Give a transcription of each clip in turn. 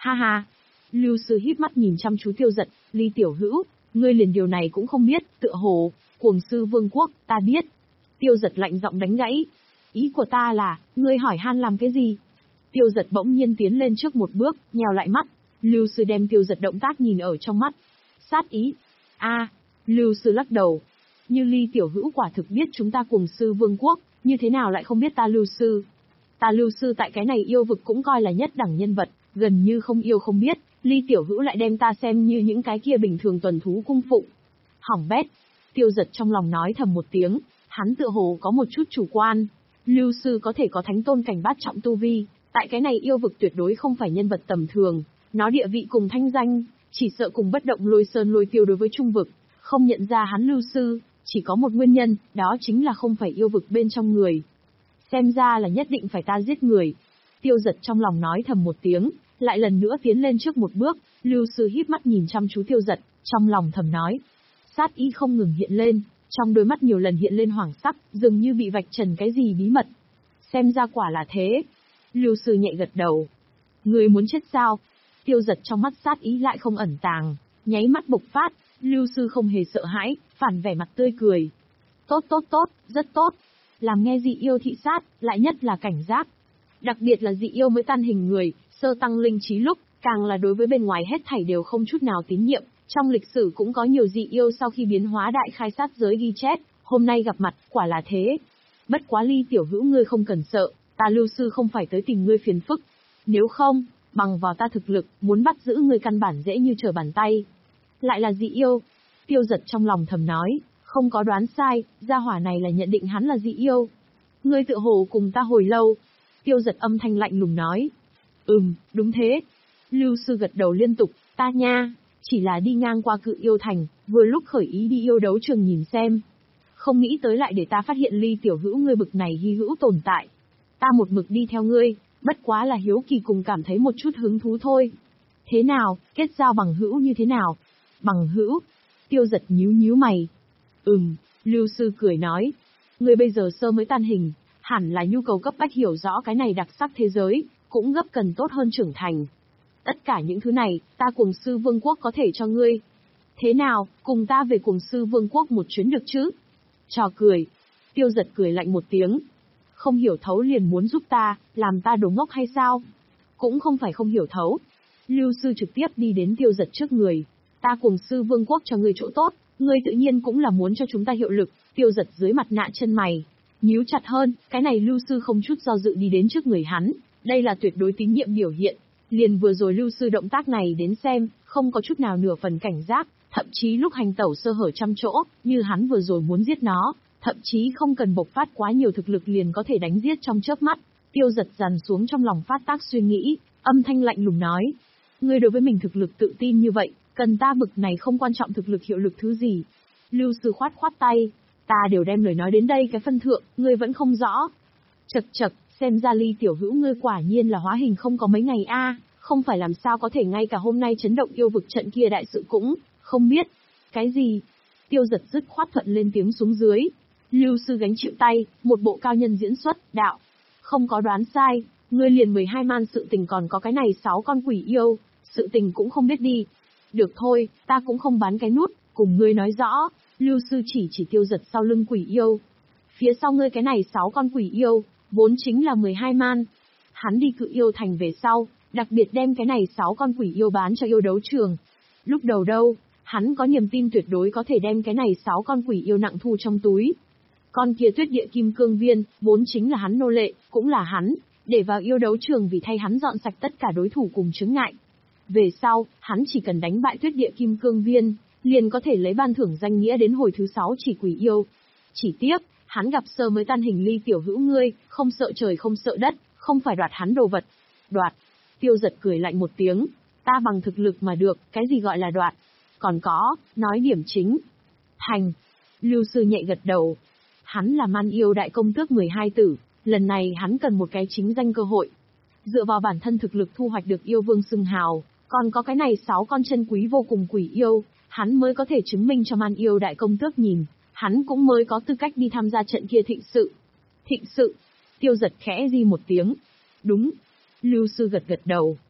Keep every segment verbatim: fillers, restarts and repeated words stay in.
Ha ha. Lưu Sư híp mắt nhìn chăm chú Tiêu Dật, Ly tiểu hữu, ngươi liền điều này cũng không biết, tựa hồ, Cuồng Sư Vương quốc, ta biết. Tiêu Dật lạnh giọng đánh gãy. Ý của ta là, ngươi hỏi han làm cái gì? Tiêu Dật bỗng nhiên tiến lên trước một bước, nheo lại mắt. Lưu Sư đem Tiêu Dật động tác nhìn ở trong mắt. Sát ý. A, Lưu Sư lắc đầu. Như Ly tiểu hữu quả thực biết chúng ta Cuồng Sư Vương quốc, như thế nào lại không biết ta Lưu Sư? Ta Lưu Sư tại cái này yêu vực cũng coi là nhất đẳng nhân vật, gần như không yêu không biết, Ly tiểu hữu lại đem ta xem như những cái kia bình thường tuần thú cung phụng. Hỏng bét. Tiêu Dật trong lòng nói thầm một tiếng, hắn tựa hồ có một chút chủ quan. Lưu Sư có thể có thánh tôn cảnh bát trọng tu vi, tại cái này yêu vực tuyệt đối không phải nhân vật tầm thường, nó địa vị cùng thanh danh, chỉ sợ cùng bất động lôi sơn lôi tiêu đối với trung vực, không nhận ra hắn Lưu Sư, chỉ có một nguyên nhân, đó chính là không phải yêu vực bên trong người. Xem ra là nhất định phải ta giết người. Tiêu Dật trong lòng nói thầm một tiếng, lại lần nữa tiến lên trước một bước, Lưu Sư híp mắt nhìn chăm chú Tiêu Dật, trong lòng thầm nói. Sát ý không ngừng hiện lên, trong đôi mắt nhiều lần hiện lên hoảng sắc, dường như bị vạch trần cái gì bí mật. Xem ra quả là thế. Lưu Sư nhẹ gật đầu. Người muốn chết sao? Tiêu Dật trong mắt sát ý lại không ẩn tàng, nháy mắt bộc phát, Lưu Sư không hề sợ hãi, phản vẻ mặt tươi cười. Tốt tốt tốt, rất tốt. Làm nghe dị yêu thị sát, lại nhất là cảnh giác. Đặc biệt là dị yêu mới tan hình người, sơ tăng linh trí lúc, càng là đối với bên ngoài hết thảy đều không chút nào tín nhiệm. Trong lịch sử cũng có nhiều dị yêu sau khi biến hóa đại khai sát giới ghi chép, hôm nay gặp mặt, quả là thế. Bất quá Ly tiểu hữu ngươi không cần sợ, ta Lưu Sư không phải tới tìm ngươi phiền phức. Nếu không, bằng vào ta thực lực, muốn bắt giữ ngươi căn bản dễ như trở bàn tay. Lại là dị yêu. Tiêu Dật trong lòng thầm nói, không có đoán sai, gia hỏa này là nhận định hắn là dị yêu. Ngươi tự hồ cùng ta hồi lâu. Tiêu Dật âm thanh lạnh lùng nói. Ừm, đúng thế. Lưu Sư gật đầu liên tục, ta nha, chỉ là đi ngang qua Cự Yêu Thành, vừa lúc khởi ý đi yêu đấu trường nhìn xem. Không nghĩ tới lại để ta phát hiện Ly tiểu hữu ngươi bực này hy hữu tồn tại. Ta một mực đi theo ngươi, bất quá là hiếu kỳ cùng cảm thấy một chút hứng thú thôi. Thế nào, kết giao bằng hữu như thế nào? Bằng hữu? Tiêu Dật nhíu nhíu mày. Ừm, Lưu Sư cười nói. Ngươi bây giờ sơ mới tan hình, hẳn là nhu cầu cấp bách hiểu rõ cái này đặc sắc thế giới, cũng gấp cần tốt hơn trưởng thành. Tất cả những thứ này, ta Cuồng Sư Vương quốc có thể cho ngươi. Thế nào, cùng ta về Cuồng Sư Vương quốc một chuyến được chứ? Trò cười. Tiêu Dật cười lạnh một tiếng. Không hiểu thấu liền muốn giúp ta, làm ta đồ ngốc hay sao? Cũng không phải không hiểu thấu. Lưu Sư trực tiếp đi đến Tiêu Dật trước người. Ta Cuồng Sư Vương quốc cho ngươi chỗ tốt, ngươi tự nhiên cũng là muốn cho chúng ta hiệu lực. Tiêu Dật dưới mặt nạ chân mày, nhíu chặt hơn, cái này Lưu Sư không chút do dự đi đến trước người hắn, đây là tuyệt đối tín nhiệm biểu hiện. Liền vừa rồi Lưu Sư động tác này đến xem, không có chút nào nửa phần cảnh giác, thậm chí lúc hành tẩu sơ hở trăm chỗ, như hắn vừa rồi muốn giết nó, thậm chí không cần bộc phát quá nhiều thực lực liền có thể đánh giết trong chớp mắt. Tiêu Dật dằn xuống trong lòng phát tác suy nghĩ, âm thanh lạnh lùng nói. Ngươi đối với mình thực lực tự tin như vậy, cần ta bực này không quan trọng thực lực hiệu lực thứ gì. Lưu Sư khoát khoát tay, ta đều đem lời nói đến đây cái phân thượng, ngươi vẫn không rõ. Chật chật, xem ra Ly tiểu hữu ngươi quả nhiên là hóa hình không có mấy ngày a, không phải làm sao có thể ngay cả hôm nay chấn động yêu vực trận kia đại sự cũng không biết. Cái gì? Tiêu Dật dứt khoát thuận lên tiếng xuống dưới. Lưu Sư gánh chịu tay, một bộ cao nhân diễn xuất, đạo. Không có đoán sai, ngươi liền mười hai man sự tình còn có cái này sáu con quỷ yêu, sự tình cũng không biết đi. Được thôi, ta cũng không bán cái nút, cùng ngươi nói rõ. Lưu Sư chỉ chỉ Tiêu Dật sau lưng quỷ yêu. Phía sau ngươi cái này sáu con quỷ yêu, vốn chính là mười hai man. Hắn đi Cự Yêu Thành về sau, đặc biệt đem cái này sáu con quỷ yêu bán cho yêu đấu trường. Lúc đầu đâu, hắn có niềm tin tuyệt đối có thể đem cái này sáu con quỷ yêu nặng thu trong túi. Con kia Tuyết Địa Kim Cương Viên, vốn chính là hắn nô lệ, cũng là hắn, để vào yêu đấu trường vì thay hắn dọn sạch tất cả đối thủ cùng chướng ngại. Về sau, hắn chỉ cần đánh bại Tuyết Địa Kim Cương Viên, liền có thể lấy ban thưởng danh nghĩa đến hồi thứ sáu chỉ quỷ yêu. Chỉ tiếc, hắn gặp sơ mới tan hình Ly tiểu hữu ngươi, không sợ trời không sợ đất, không phải đoạt hắn đồ vật. Đoạt. Tiêu Dật cười lạnh một tiếng, ta bằng thực lực mà được, cái gì gọi là đoạt? Còn có, nói điểm chính. Thành. Lưu Sư nhẹ gật đầu. Hắn là man yêu đại công tước mười hai tử, lần này hắn cần một cái chính danh cơ hội. Dựa vào bản thân thực lực thu hoạch được yêu vương xưng hào, còn có cái này sáu con chân quý vô cùng quỷ yêu, hắn mới có thể chứng minh cho man yêu đại công tước nhìn, hắn cũng mới có tư cách đi tham gia trận kia thịnh sự. Thịnh sự. Tiêu Dật khẽ di một tiếng. Đúng. Lưu Sư gật gật đầu.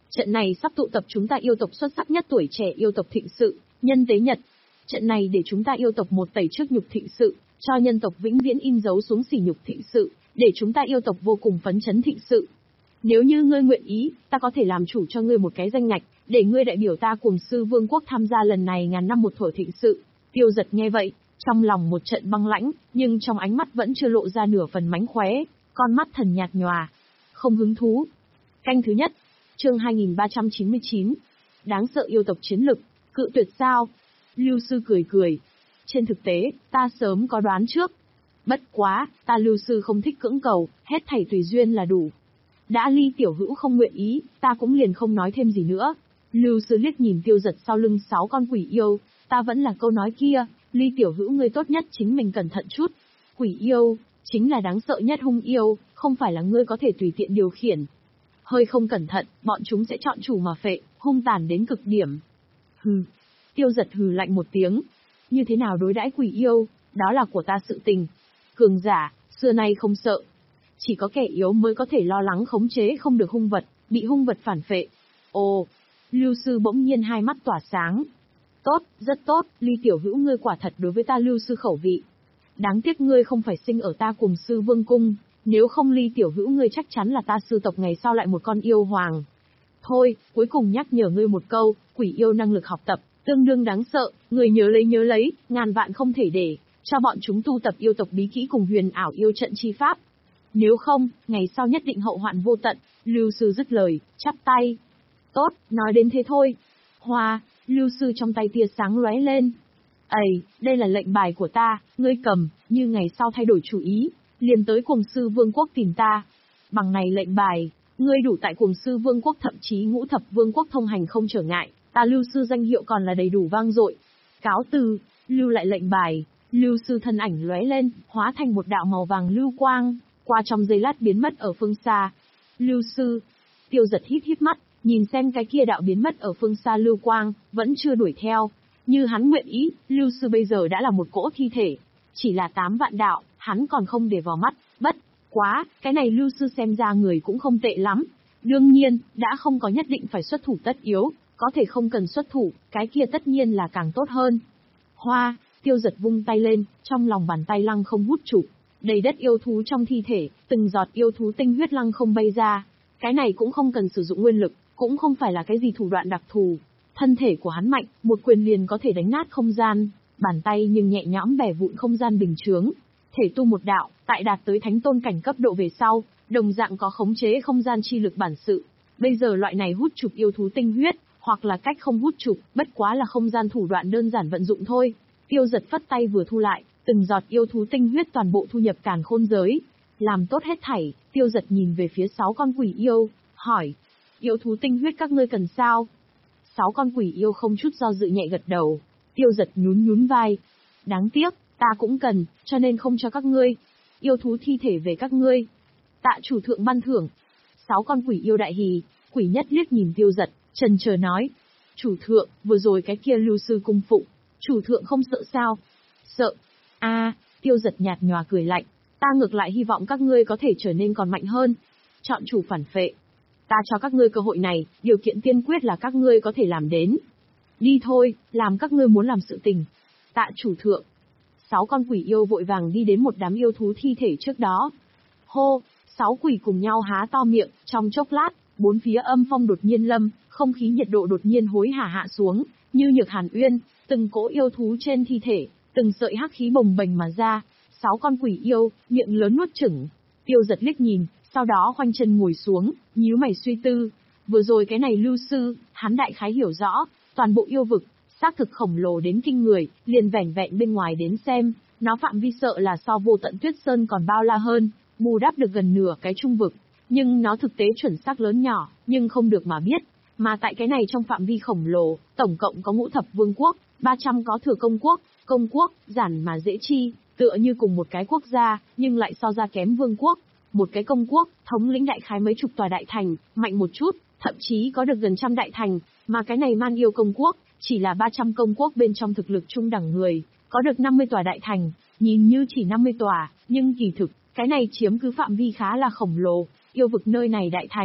Trận này sắp tụ tập chúng ta yêu tộc xuất sắc nhất tuổi trẻ yêu tộc thịnh sự, nhân tế nhật. Trận này để chúng ta yêu tộc một tẩy trước nhục thịnh sự, cho nhân tộc vĩnh viễn in dấu xuống sỉ nhục thịnh sự, để chúng ta yêu tộc vô cùng phấn chấn thịnh sự. Nếu như ngươi nguyện ý, ta có thể làm chủ cho ngươi một cái danh ngạch, để ngươi đại biểu ta Cuồng Sư Vương quốc tham gia lần này ngàn năm một thuở thịnh sự. Tiêu Giật nghe vậy, trong lòng một trận băng lãnh, nhưng trong ánh mắt vẫn chưa lộ ra nửa phần mánh khóe, con mắt thần nhạt nhòa. Không hứng thú. Canh thứ nhất, chương hai nghìn ba trăm chín mươi chín. Đáng sợ yêu tộc chiến lực, cự tuyệt sao? Lưu Sư cười cười. Trên thực tế, ta sớm có đoán trước. Bất quá, ta Lưu Sư không thích cưỡng cầu, hết thảy tùy duyên là đủ. Đã Ly tiểu hữu không nguyện ý, ta cũng liền không nói thêm gì nữa. Lưu Sư liếc nhìn Tiêu Giật sau lưng sáu con quỷ yêu, ta vẫn là câu nói kia, Ly tiểu hữu ngươi tốt nhất chính mình cẩn thận chút. Quỷ yêu, chính là đáng sợ nhất hung yêu, không phải là ngươi có thể tùy tiện điều khiển. Hơi không cẩn thận, bọn chúng sẽ chọn chủ mà phệ, hung tàn đến cực điểm. Hừ. Tiêu Giật hừ lạnh một tiếng. Như thế nào đối đãi quỷ yêu, đó là của ta sự tình. Cường giả, xưa nay không sợ. Chỉ có kẻ yếu mới có thể lo lắng khống chế không được hung vật, bị hung vật phản phệ. Ồ, Lưu Sư bỗng nhiên hai mắt tỏa sáng. Tốt, rất tốt, Ly tiểu hữu ngươi quả thật đối với ta Lưu Sư khẩu vị. Đáng tiếc ngươi không phải sinh ở ta Cuồng Sư Vương cung, nếu không Ly tiểu hữu ngươi chắc chắn là ta sư tộc ngày sau lại một con yêu hoàng. Thôi, cuối cùng nhắc nhở ngươi một câu, quỷ yêu năng lực học tập, tương đương đáng sợ, người nhớ lấy nhớ lấy, ngàn vạn không thể để cho bọn chúng tu tập yêu tộc bí kỹ cùng huyền ảo yêu trận chi pháp. Nếu không, ngày sau nhất định hậu hoạn vô tận. Lưu Sư dứt lời, chắp tay. Tốt, nói đến thế thôi. Hoa, Lưu Sư trong tay tia sáng lóe lên. Ây, đây là lệnh bài của ta, ngươi cầm, như ngày sau thay đổi chủ ý, liền tới Cuồng Sư Vương quốc tìm ta. Bằng này lệnh bài, ngươi đủ tại Cuồng Sư Vương quốc thậm chí ngũ thập vương quốc thông hành không trở ngại, ta Lưu Sư danh hiệu còn là đầy đủ vang dội. Cáo từ, lưu lại lệnh bài. Lưu Sư thân ảnh lóe lên, hóa thành một đạo màu vàng lưu quang, qua trong giây lát biến mất ở phương xa. Lưu Sư, Tiêu Giật híp híp mắt, nhìn xem cái kia đạo biến mất ở phương xa lưu quang, vẫn chưa đuổi theo. Như hắn nguyện ý, Lưu Sư bây giờ đã là một cỗ thi thể. Chỉ là tám vạn đạo, hắn còn không để vào mắt, bất quá, cái này Lưu Sư xem ra người cũng không tệ lắm. Đương nhiên, đã không có nhất định phải xuất thủ tất yếu, có thể không cần xuất thủ, cái kia tất nhiên là càng tốt hơn. Hoa, Tiêu Giật vung tay lên, trong lòng bàn tay lăng không hút chụp, đầy đất yêu thú trong thi thể, từng giọt yêu thú tinh huyết lăng không bay ra. Cái này cũng không cần sử dụng nguyên lực, cũng không phải là cái gì thủ đoạn đặc thù. Thân thể của hắn mạnh, một quyền liền có thể đánh nát không gian, bàn tay nhưng nhẹ nhõm bẻ vụn không gian bình chướng. Thể tu một đạo, tại đạt tới thánh tôn cảnh cấp độ về sau, đồng dạng có khống chế không gian chi lực bản sự. Bây giờ loại này hút chụp yêu thú tinh huyết, hoặc là cách không hút chụp, bất quá là không gian thủ đoạn đơn giản vận dụng thôi. Tiêu Giật phất tay vừa thu lại, từng giọt yêu thú tinh huyết toàn bộ thu nhập càn khôn giới. Làm tốt hết thảy, Tiêu Giật nhìn về phía sáu con quỷ yêu, hỏi: yêu thú tinh huyết các ngươi cần sao? Sáu con quỷ yêu không chút do dự nhẹ gật đầu. Tiêu Giật nhún nhún vai. Đáng tiếc, ta cũng cần, cho nên không cho các ngươi. Yêu thú thi thể về các ngươi. Tạ chủ thượng ban thưởng. Sáu con quỷ yêu đại hỉ, quỷ nhất liếc nhìn Tiêu Giật, chần chờ nói: chủ thượng, vừa rồi cái kia Lưu Sư cung phụng, chủ thượng không sợ sao? Sợ. A, à, Tiêu Giật nhạt nhòa cười lạnh, ta ngược lại hy vọng các ngươi có thể trở nên còn mạnh hơn. Chọn chủ phản phệ. Ta cho các ngươi cơ hội này, điều kiện tiên quyết là các ngươi có thể làm đến. Đi thôi, làm các ngươi muốn làm sự tình. Tạ chủ thượng. Sáu con quỷ yêu vội vàng đi đến một đám yêu thú thi thể trước đó. Hô, sáu quỷ cùng nhau há to miệng, trong chốc lát, bốn phía âm phong đột nhiên lâm, không khí nhiệt độ đột nhiên hối hả hạ xuống, như nhược hàn uyên, từng cỗ yêu thú trên thi thể, từng sợi hắc khí bồng bềnh mà ra. Sáu con quỷ yêu, miệng lớn nuốt chửng. Tiêu Giật liếc nhìn, sau đó khoanh chân ngồi xuống, nhíu mày suy tư. Vừa rồi cái này Lưu Sư, hắn đại khái hiểu rõ, toàn bộ yêu vực, xác thực khổng lồ đến kinh người, liền vẻn vẹn bên ngoài đến xem, nó phạm vi sợ là so vô tận tuyết sơn còn bao la hơn, bù đắp được gần nửa cái trung vực. Nhưng nó thực tế chuẩn xác lớn nhỏ, nhưng không được mà biết. Mà tại cái này trong phạm vi khổng lồ, tổng cộng có ngũ thập vương quốc, ba trăm có thừa công quốc, công quốc, giản mà dễ chi, tựa như cùng một cái quốc gia, nhưng lại so ra kém vương quốc. Một cái công quốc, thống lĩnh đại khái mấy chục tòa đại thành, mạnh một chút, thậm chí có được gần trăm đại thành, mà cái này Man Yêu công quốc, chỉ là ba trăm công quốc bên trong thực lực trung đẳng người, có được năm mươi tòa đại thành, nhìn như chỉ năm mươi tòa, nhưng kỳ thực, cái này chiếm cứ phạm vi khá là khổng lồ, yêu vực nơi này đại thành,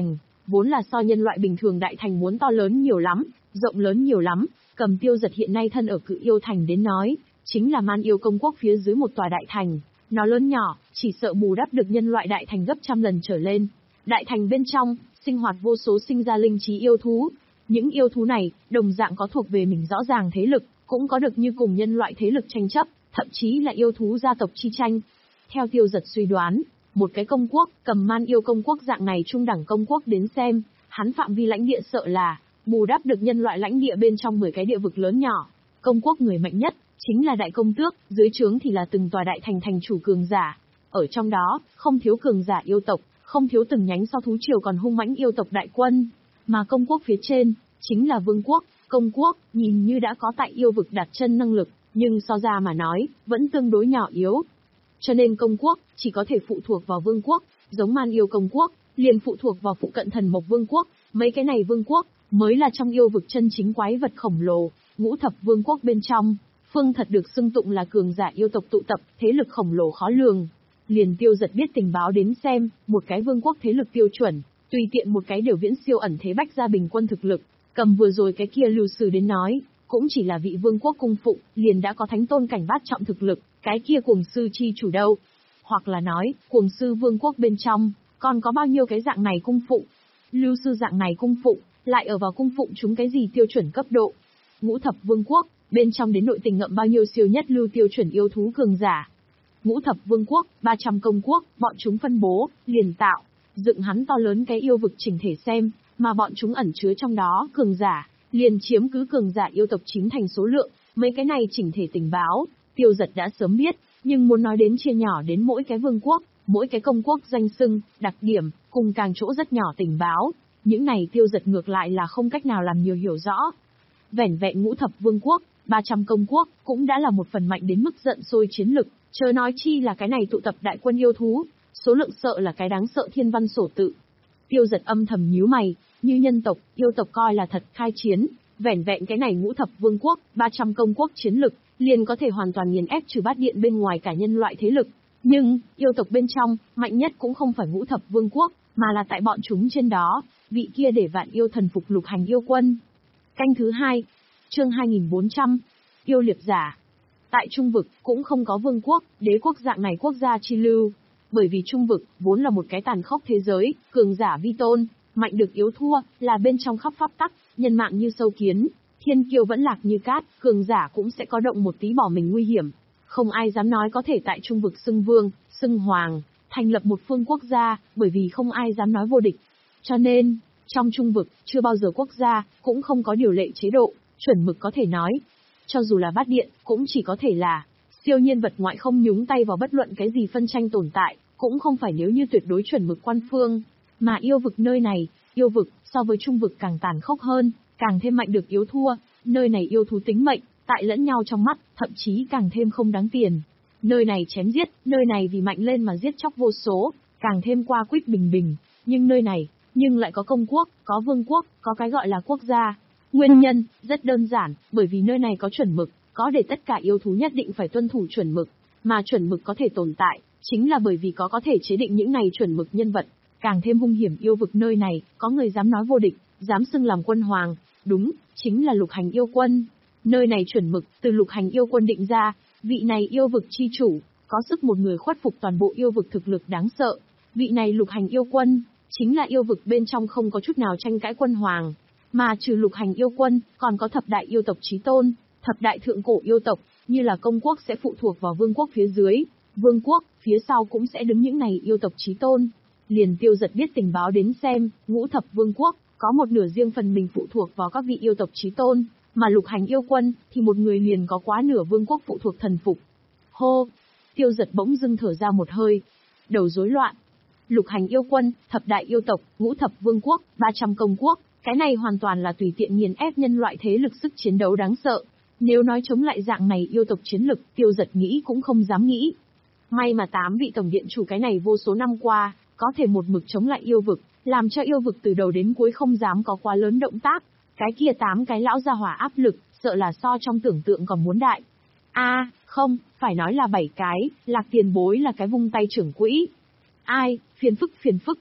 vốn là so nhân loại bình thường đại thành muốn to lớn nhiều lắm, rộng lớn nhiều lắm, cầm Tiêu Giật hiện nay thân ở Cự Yêu Thành đến nói, chính là Man Yêu Công Quốc phía dưới một tòa đại thành, nó lớn nhỏ, chỉ sợ bù đắp được nhân loại đại thành gấp trăm lần trở lên. Đại thành bên trong, sinh hoạt vô số sinh ra linh trí yêu thú. Những yêu thú này, đồng dạng có thuộc về mình rõ ràng thế lực, cũng có được như cùng nhân loại thế lực tranh chấp, thậm chí là yêu thú gia tộc chi tranh. Theo Tiêu Giật suy đoán, một cái công quốc, cầm Man Yêu Công Quốc dạng này trung đẳng công quốc đến xem, hắn phạm vi lãnh địa sợ là bù đắp được nhân loại lãnh địa bên trong mười cái địa vực lớn nhỏ. Công quốc người mạnh nhất chính là đại công tước, dưới trướng thì là từng tòa đại thành thành chủ cường giả. Ở trong đó, không thiếu cường giả yêu tộc, không thiếu từng nhánh sau thú triều còn hung mãnh yêu tộc đại quân. Mà công quốc phía trên, chính là vương quốc, công quốc, nhìn như đã có tại yêu vực đặt chân năng lực, nhưng so ra mà nói, vẫn tương đối nhỏ yếu. Cho nên công quốc, chỉ có thể phụ thuộc vào vương quốc, giống Man Yêu Công Quốc, liền phụ thuộc vào phụ cận Thần Mộc Vương quốc, mấy cái này vương quốc, mới là trong yêu vực chân chính quái vật khổng lồ, ngũ thập vương quốc bên trong. Phương thật được xưng tụng là cường giả yêu tộc tụ tập, thế lực khổng lồ khó lường. Liền Tiêu Giật biết tình báo đến xem, một cái vương quốc thế lực tiêu chuẩn, tùy tiện một cái đều viễn siêu ẩn thế bách gia bình quân thực lực. Cầm vừa rồi cái kia Lưu Sử đến nói, cũng chỉ là vị vương quốc cung phụng, liền đã có thánh tôn cảnh bát trọng thực lực, cái kia cuồng sư chi chủ đâu. Hoặc là nói, cuồng sư vương quốc bên trong, còn có bao nhiêu cái dạng này cung phụng. Lưu Sư dạng này cung phụng, lại ở vào cung phụng chúng cái gì tiêu chuẩn cấp độ. Ngũ thập vương quốc, bên trong đến nội tình ngậm bao nhiêu siêu nhất lưu tiêu chuẩn yêu thú cường giả. Ngũ thập vương quốc, ba trăm công quốc, bọn chúng phân bố, liền tạo, dựng hắn to lớn cái yêu vực chỉnh thể xem, mà bọn chúng ẩn chứa trong đó cường giả, liền chiếm cứ cường giả yêu tộc chín thành số lượng, mấy cái này chỉnh thể tình báo, Tiêu Giật đã sớm biết, nhưng muốn nói đến chia nhỏ đến mỗi cái vương quốc, mỗi cái công quốc danh xưng, đặc điểm, cùng càng chỗ rất nhỏ tình báo, những này Tiêu Giật ngược lại là không cách nào làm nhiều hiểu rõ. Vẻn vẹn ngũ thập vương quốc, ba trăm công quốc, cũng đã là một phần mạnh đến mức giận sôi chiến lực, chớ nói chi là cái này tụ tập đại quân yêu thú, số lượng sợ là cái đáng sợ thiên văn sổ tự. Tiêu Giật âm thầm nhíu mày, như nhân tộc, yêu tộc coi là thật khai chiến, vẻn vẹn cái này ngũ thập vương quốc, ba trăm công quốc chiến lực, liền có thể hoàn toàn nghiền ép trừ bát điện bên ngoài cả nhân loại thế lực. Nhưng, yêu tộc bên trong, mạnh nhất cũng không phải ngũ thập vương quốc, mà là tại bọn chúng trên đó, vị kia để vạn yêu thần phục lục hành yêu quân. Canh thứ hai, chương hai nghìn bốn trăm, yêu liệp giả. Tại Trung vực, cũng không có vương quốc, đế quốc dạng này quốc gia chi lưu. Bởi vì Trung vực, vốn là một cái tàn khốc thế giới, cường giả vi tôn, mạnh được yếu thua, là bên trong khắp pháp tắc, nhân mạng như sâu kiến, thiên kiêu vẫn lạc như cát, cường giả cũng sẽ có động một tí bỏ mình nguy hiểm. Không ai dám nói có thể tại Trung vực xưng vương, xưng hoàng, thành lập một phương quốc gia, bởi vì không ai dám nói vô địch. Cho nên, trong Trung vực, chưa bao giờ quốc gia, cũng không có điều lệ chế độ, chuẩn mực có thể nói. Cho dù là bát điện, cũng chỉ có thể là siêu nhiên vật ngoại không nhúng tay vào bất luận cái gì phân tranh tồn tại, cũng không phải nếu như tuyệt đối chuẩn mực quan phương. Mà yêu vực nơi này, yêu vực, so với Trung vực càng tàn khốc hơn, càng thêm mạnh được yếu thua, nơi này yêu thú tính mệnh, tại lẫn nhau trong mắt, thậm chí càng thêm không đáng tiền. Nơi này chém giết, nơi này vì mạnh lên mà giết chóc vô số, càng thêm qua quýt bình bình, nhưng nơi này, nhưng lại có công quốc, có vương quốc, có cái gọi là quốc gia. Nguyên nhân, rất đơn giản, bởi vì nơi này có chuẩn mực, có để tất cả yêu thú nhất định phải tuân thủ chuẩn mực, mà chuẩn mực có thể tồn tại, chính là bởi vì có có thể chế định những này chuẩn mực nhân vật. Càng thêm hung hiểm yêu vực nơi này, có người dám nói vô địch, dám xưng làm quân hoàng, đúng, chính là lục hành yêu quân. Nơi này chuẩn mực, từ lục hành yêu quân định ra, vị này yêu vực chi chủ, có sức một người khuất phục toàn bộ yêu vực thực lực đáng sợ. Vị này lục hành yêu quân, chính là yêu vực bên trong không có chút nào tranh cãi quân hoàng. Mà trừ lục hành yêu quân, còn có thập đại yêu tộc chí tôn, thập đại thượng cổ yêu tộc, như là công quốc sẽ phụ thuộc vào vương quốc phía dưới, vương quốc, phía sau cũng sẽ đứng những này yêu tộc chí tôn. Liền Tiêu Giật biết tình báo đến xem, ngũ thập vương quốc, có một nửa riêng phần mình phụ thuộc vào các vị yêu tộc chí tôn, mà lục hành yêu quân, thì một người liền có quá nửa vương quốc phụ thuộc thần phục. Hô! Tiêu Giật bỗng dưng thở ra một hơi. Đầu rối loạn. Lục hành yêu quân, thập đại yêu tộc, ngũ thập vương quốc, ba trăm công quốc, cái này hoàn toàn là tùy tiện nghiền ép nhân loại thế lực sức chiến đấu đáng sợ. Nếu nói chống lại dạng này yêu tộc chiến lực, Tiêu Giật nghĩ cũng không dám nghĩ. May mà tám vị tổng điện chủ cái này vô số năm qua, có thể một mực chống lại yêu vực, làm cho yêu vực từ đầu đến cuối không dám có quá lớn động tác. Cái kia tám cái lão gia hỏa áp lực, sợ là so trong tưởng tượng còn muốn đại. A, à, không, phải nói là bảy cái, Lạc Tiền Bối là cái vung tay trưởng quỹ. Ai, phiền phức phiền phức.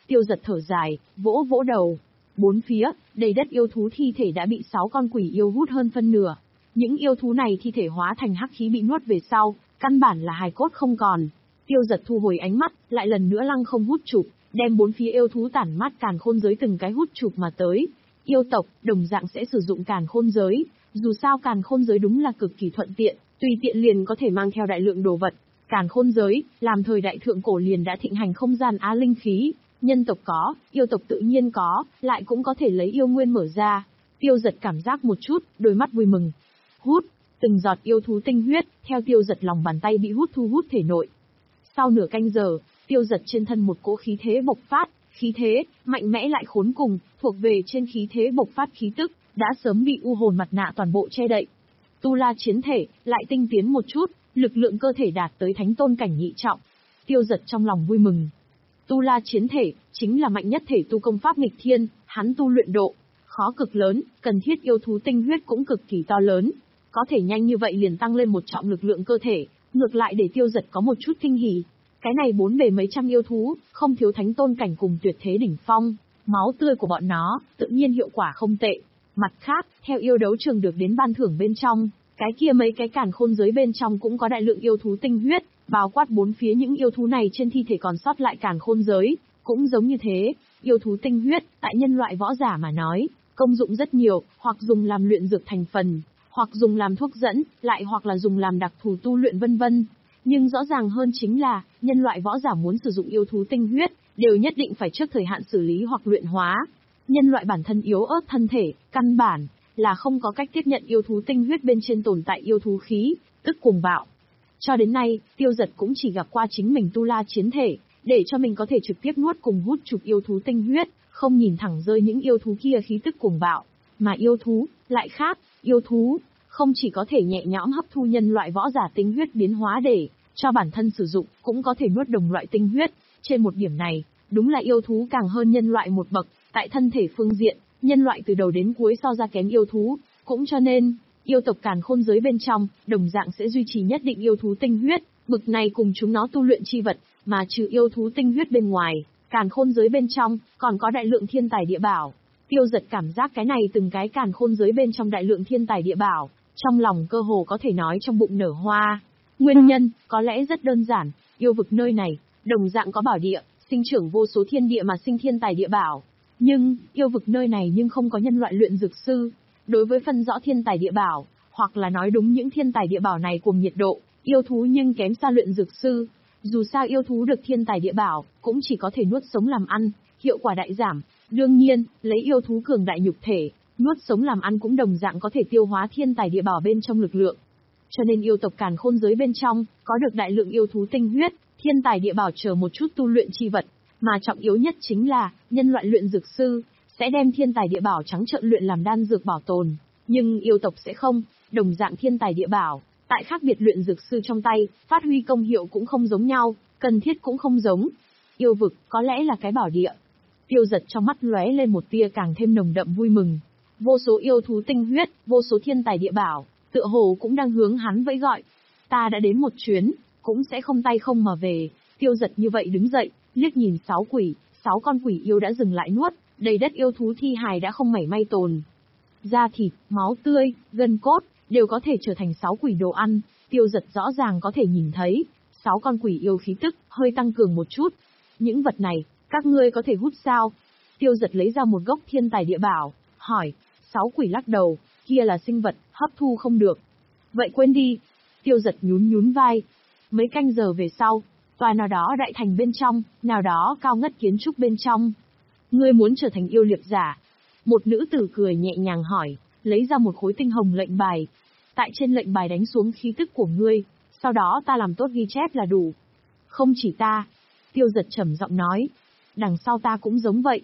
Tiêu Giật thở dài, vỗ vỗ đầu. Bốn phía, đầy đất yêu thú thi thể đã bị sáu con quỷ yêu hút hơn phân nửa. Những yêu thú này thi thể hóa thành hắc khí bị nuốt về sau, căn bản là hài cốt không còn. Tiêu Giật thu hồi ánh mắt, lại lần nữa lăng không hút chụp, đem bốn phía yêu thú tản mát càn khôn giới từng cái hút chụp mà tới. Yêu tộc, đồng dạng sẽ sử dụng càn khôn giới, dù sao càn khôn giới đúng là cực kỳ thuận tiện, tùy tiện liền có thể mang theo đại lượng đồ vật. Càn khôn giới, làm thời đại thượng cổ liền đã thịnh hành không gian á linh khí, nhân tộc có, yêu tộc tự nhiên có, lại cũng có thể lấy yêu nguyên mở ra. Tiêu Giật cảm giác một chút, đôi mắt vui mừng. Hút, từng giọt yêu thú tinh huyết, theo Tiêu Giật lòng bàn tay bị hút thu hút thể nội. Sau nửa canh giờ, Tiêu Giật trên thân một cỗ khí thế bộc phát, khí thế, mạnh mẽ lại khốn cùng, thuộc về trên khí thế bộc phát khí tức, đã sớm bị u hồn mặt nạ toàn bộ che đậy. Tu La chiến thể, lại tinh tiến một chút, lực lượng cơ thể đạt tới thánh tôn cảnh nhị trọng. Tiêu Giật trong lòng vui mừng. Tu La chiến thể, chính là mạnh nhất thể tu công pháp nghịch thiên, hắn tu luyện độ, khó cực lớn, cần thiết yêu thú tinh huyết cũng cực kỳ to lớn. Có thể nhanh như vậy liền tăng lên một trọng lực lượng cơ thể, ngược lại để Tiêu Giật có một chút kinh hỉ. Cái này bốn bề mấy trăm yêu thú, không thiếu thánh tôn cảnh cùng tuyệt thế đỉnh phong, máu tươi của bọn nó, tự nhiên hiệu quả không tệ. Mặt khác, theo yêu đấu trường được đến ban thưởng bên trong, cái kia mấy cái càn khôn giới bên trong cũng có đại lượng yêu thú tinh huyết, bao quát bốn phía những yêu thú này trên thi thể còn sót lại càn khôn giới, cũng giống như thế. Yêu thú tinh huyết, tại nhân loại võ giả mà nói, công dụng rất nhiều, hoặc dùng làm luyện dược thành phần, hoặc dùng làm thuốc dẫn, lại hoặc là dùng làm đặc thù tu luyện vân vân. Nhưng rõ ràng hơn chính là, nhân loại võ giả muốn sử dụng yêu thú tinh huyết, đều nhất định phải trước thời hạn xử lý hoặc luyện hóa. Nhân loại bản thân yếu ớt thân thể, căn bản là không có cách tiếp nhận yêu thú tinh huyết bên trên tồn tại yêu thú khí, tức cuồng bạo. Cho đến nay, Tiêu Giật cũng chỉ gặp qua chính mình Tu La chiến thể, để cho mình có thể trực tiếp nuốt cùng hút chụp yêu thú tinh huyết, không nhìn thẳng rơi những yêu thú kia khí tức cuồng bạo. Mà yêu thú, lại khác, yêu thú, không chỉ có thể nhẹ nhõm hấp thu nhân loại võ giả tinh huyết biến hóa để cho bản thân sử dụng, cũng có thể nuốt đồng loại tinh huyết. Trên một điểm này, đúng là yêu thú càng hơn nhân loại một bậc, tại thân thể phương diện, nhân loại từ đầu đến cuối so ra kém yêu thú, cũng cho nên, yêu tộc càn khôn giới bên trong, đồng dạng sẽ duy trì nhất định yêu thú tinh huyết, bực này cùng chúng nó tu luyện chi vật, mà trừ yêu thú tinh huyết bên ngoài, càn khôn giới bên trong, còn có đại lượng thiên tài địa bảo. Tiêu Giật cảm giác cái này từng cái càn khôn giới bên trong đại lượng thiên tài địa bảo, trong lòng cơ hồ có thể nói trong bụng nở hoa. Nguyên nhân, có lẽ rất đơn giản, yêu vực nơi này, đồng dạng có bảo địa, sinh trưởng vô số thiên địa mà sinh thiên tài địa bảo. Nhưng, yêu vực nơi này nhưng không có nhân loại luyện dược sư. Đối với phân rõ thiên tài địa bảo, hoặc là nói đúng những thiên tài địa bảo này cùng nhiệt độ, yêu thú nhưng kém xa luyện dược sư. Dù sao yêu thú được thiên tài địa bảo, cũng chỉ có thể nuốt sống làm ăn, hiệu quả đại giảm. Đương nhiên, lấy yêu thú cường đại nhục thể, nuốt sống làm ăn cũng đồng dạng có thể tiêu hóa thiên tài địa bảo bên trong lực lượng. Cho nên yêu tộc càn khôn giới bên trong, có được đại lượng yêu thú tinh huyết, thiên tài địa bảo chờ một chút tu luyện chi vật. Mà trọng yếu nhất chính là, nhân loại luyện dược sư, sẽ đem thiên tài địa bảo trắng trợn luyện làm đan dược bảo tồn. Nhưng yêu tộc sẽ không, đồng dạng thiên tài địa bảo, tại khác biệt luyện dược sư trong tay, phát huy công hiệu cũng không giống nhau, cần thiết cũng không giống. Yêu vực, có lẽ là cái bảo địa. Tiêu Giật trong mắt lóe lên một tia càng thêm nồng đậm vui mừng. Vô số yêu thú tinh huyết, vô số thiên tài địa bảo, tựa hồ cũng đang hướng hắn vẫy gọi. Ta đã đến một chuyến, cũng sẽ không tay không mà về. Tiêu Giật như vậy đứng dậy, liếc nhìn sáu quỷ, sáu con quỷ yêu đã dừng lại nuốt, đầy đất yêu thú thi hài đã không mảy may tồn. Da thịt, máu tươi, gân cốt, đều có thể trở thành sáu quỷ đồ ăn. Tiêu Giật rõ ràng có thể nhìn thấy, sáu con quỷ yêu khí tức, hơi tăng cường một chút. Những vật này, các ngươi có thể hút sao? Tiêu Giật lấy ra một gốc thiên tài địa bảo, hỏi. Sáu quỷ lắc đầu, kia là sinh vật, hấp thu không được. Vậy quên đi. Tiêu Giật nhún nhún vai. Mấy canh giờ về sau, tòa nào đó đại thành bên trong, nào đó cao ngất kiến trúc bên trong. Ngươi muốn trở thành yêu liệp giả? Một nữ tử cười nhẹ nhàng hỏi, lấy ra một khối tinh hồng lệnh bài. Tại trên lệnh bài đánh xuống khí tức của ngươi, sau đó ta làm tốt ghi chép là đủ. Không chỉ ta. Tiêu Giật trầm giọng nói. Đằng sau ta cũng giống vậy.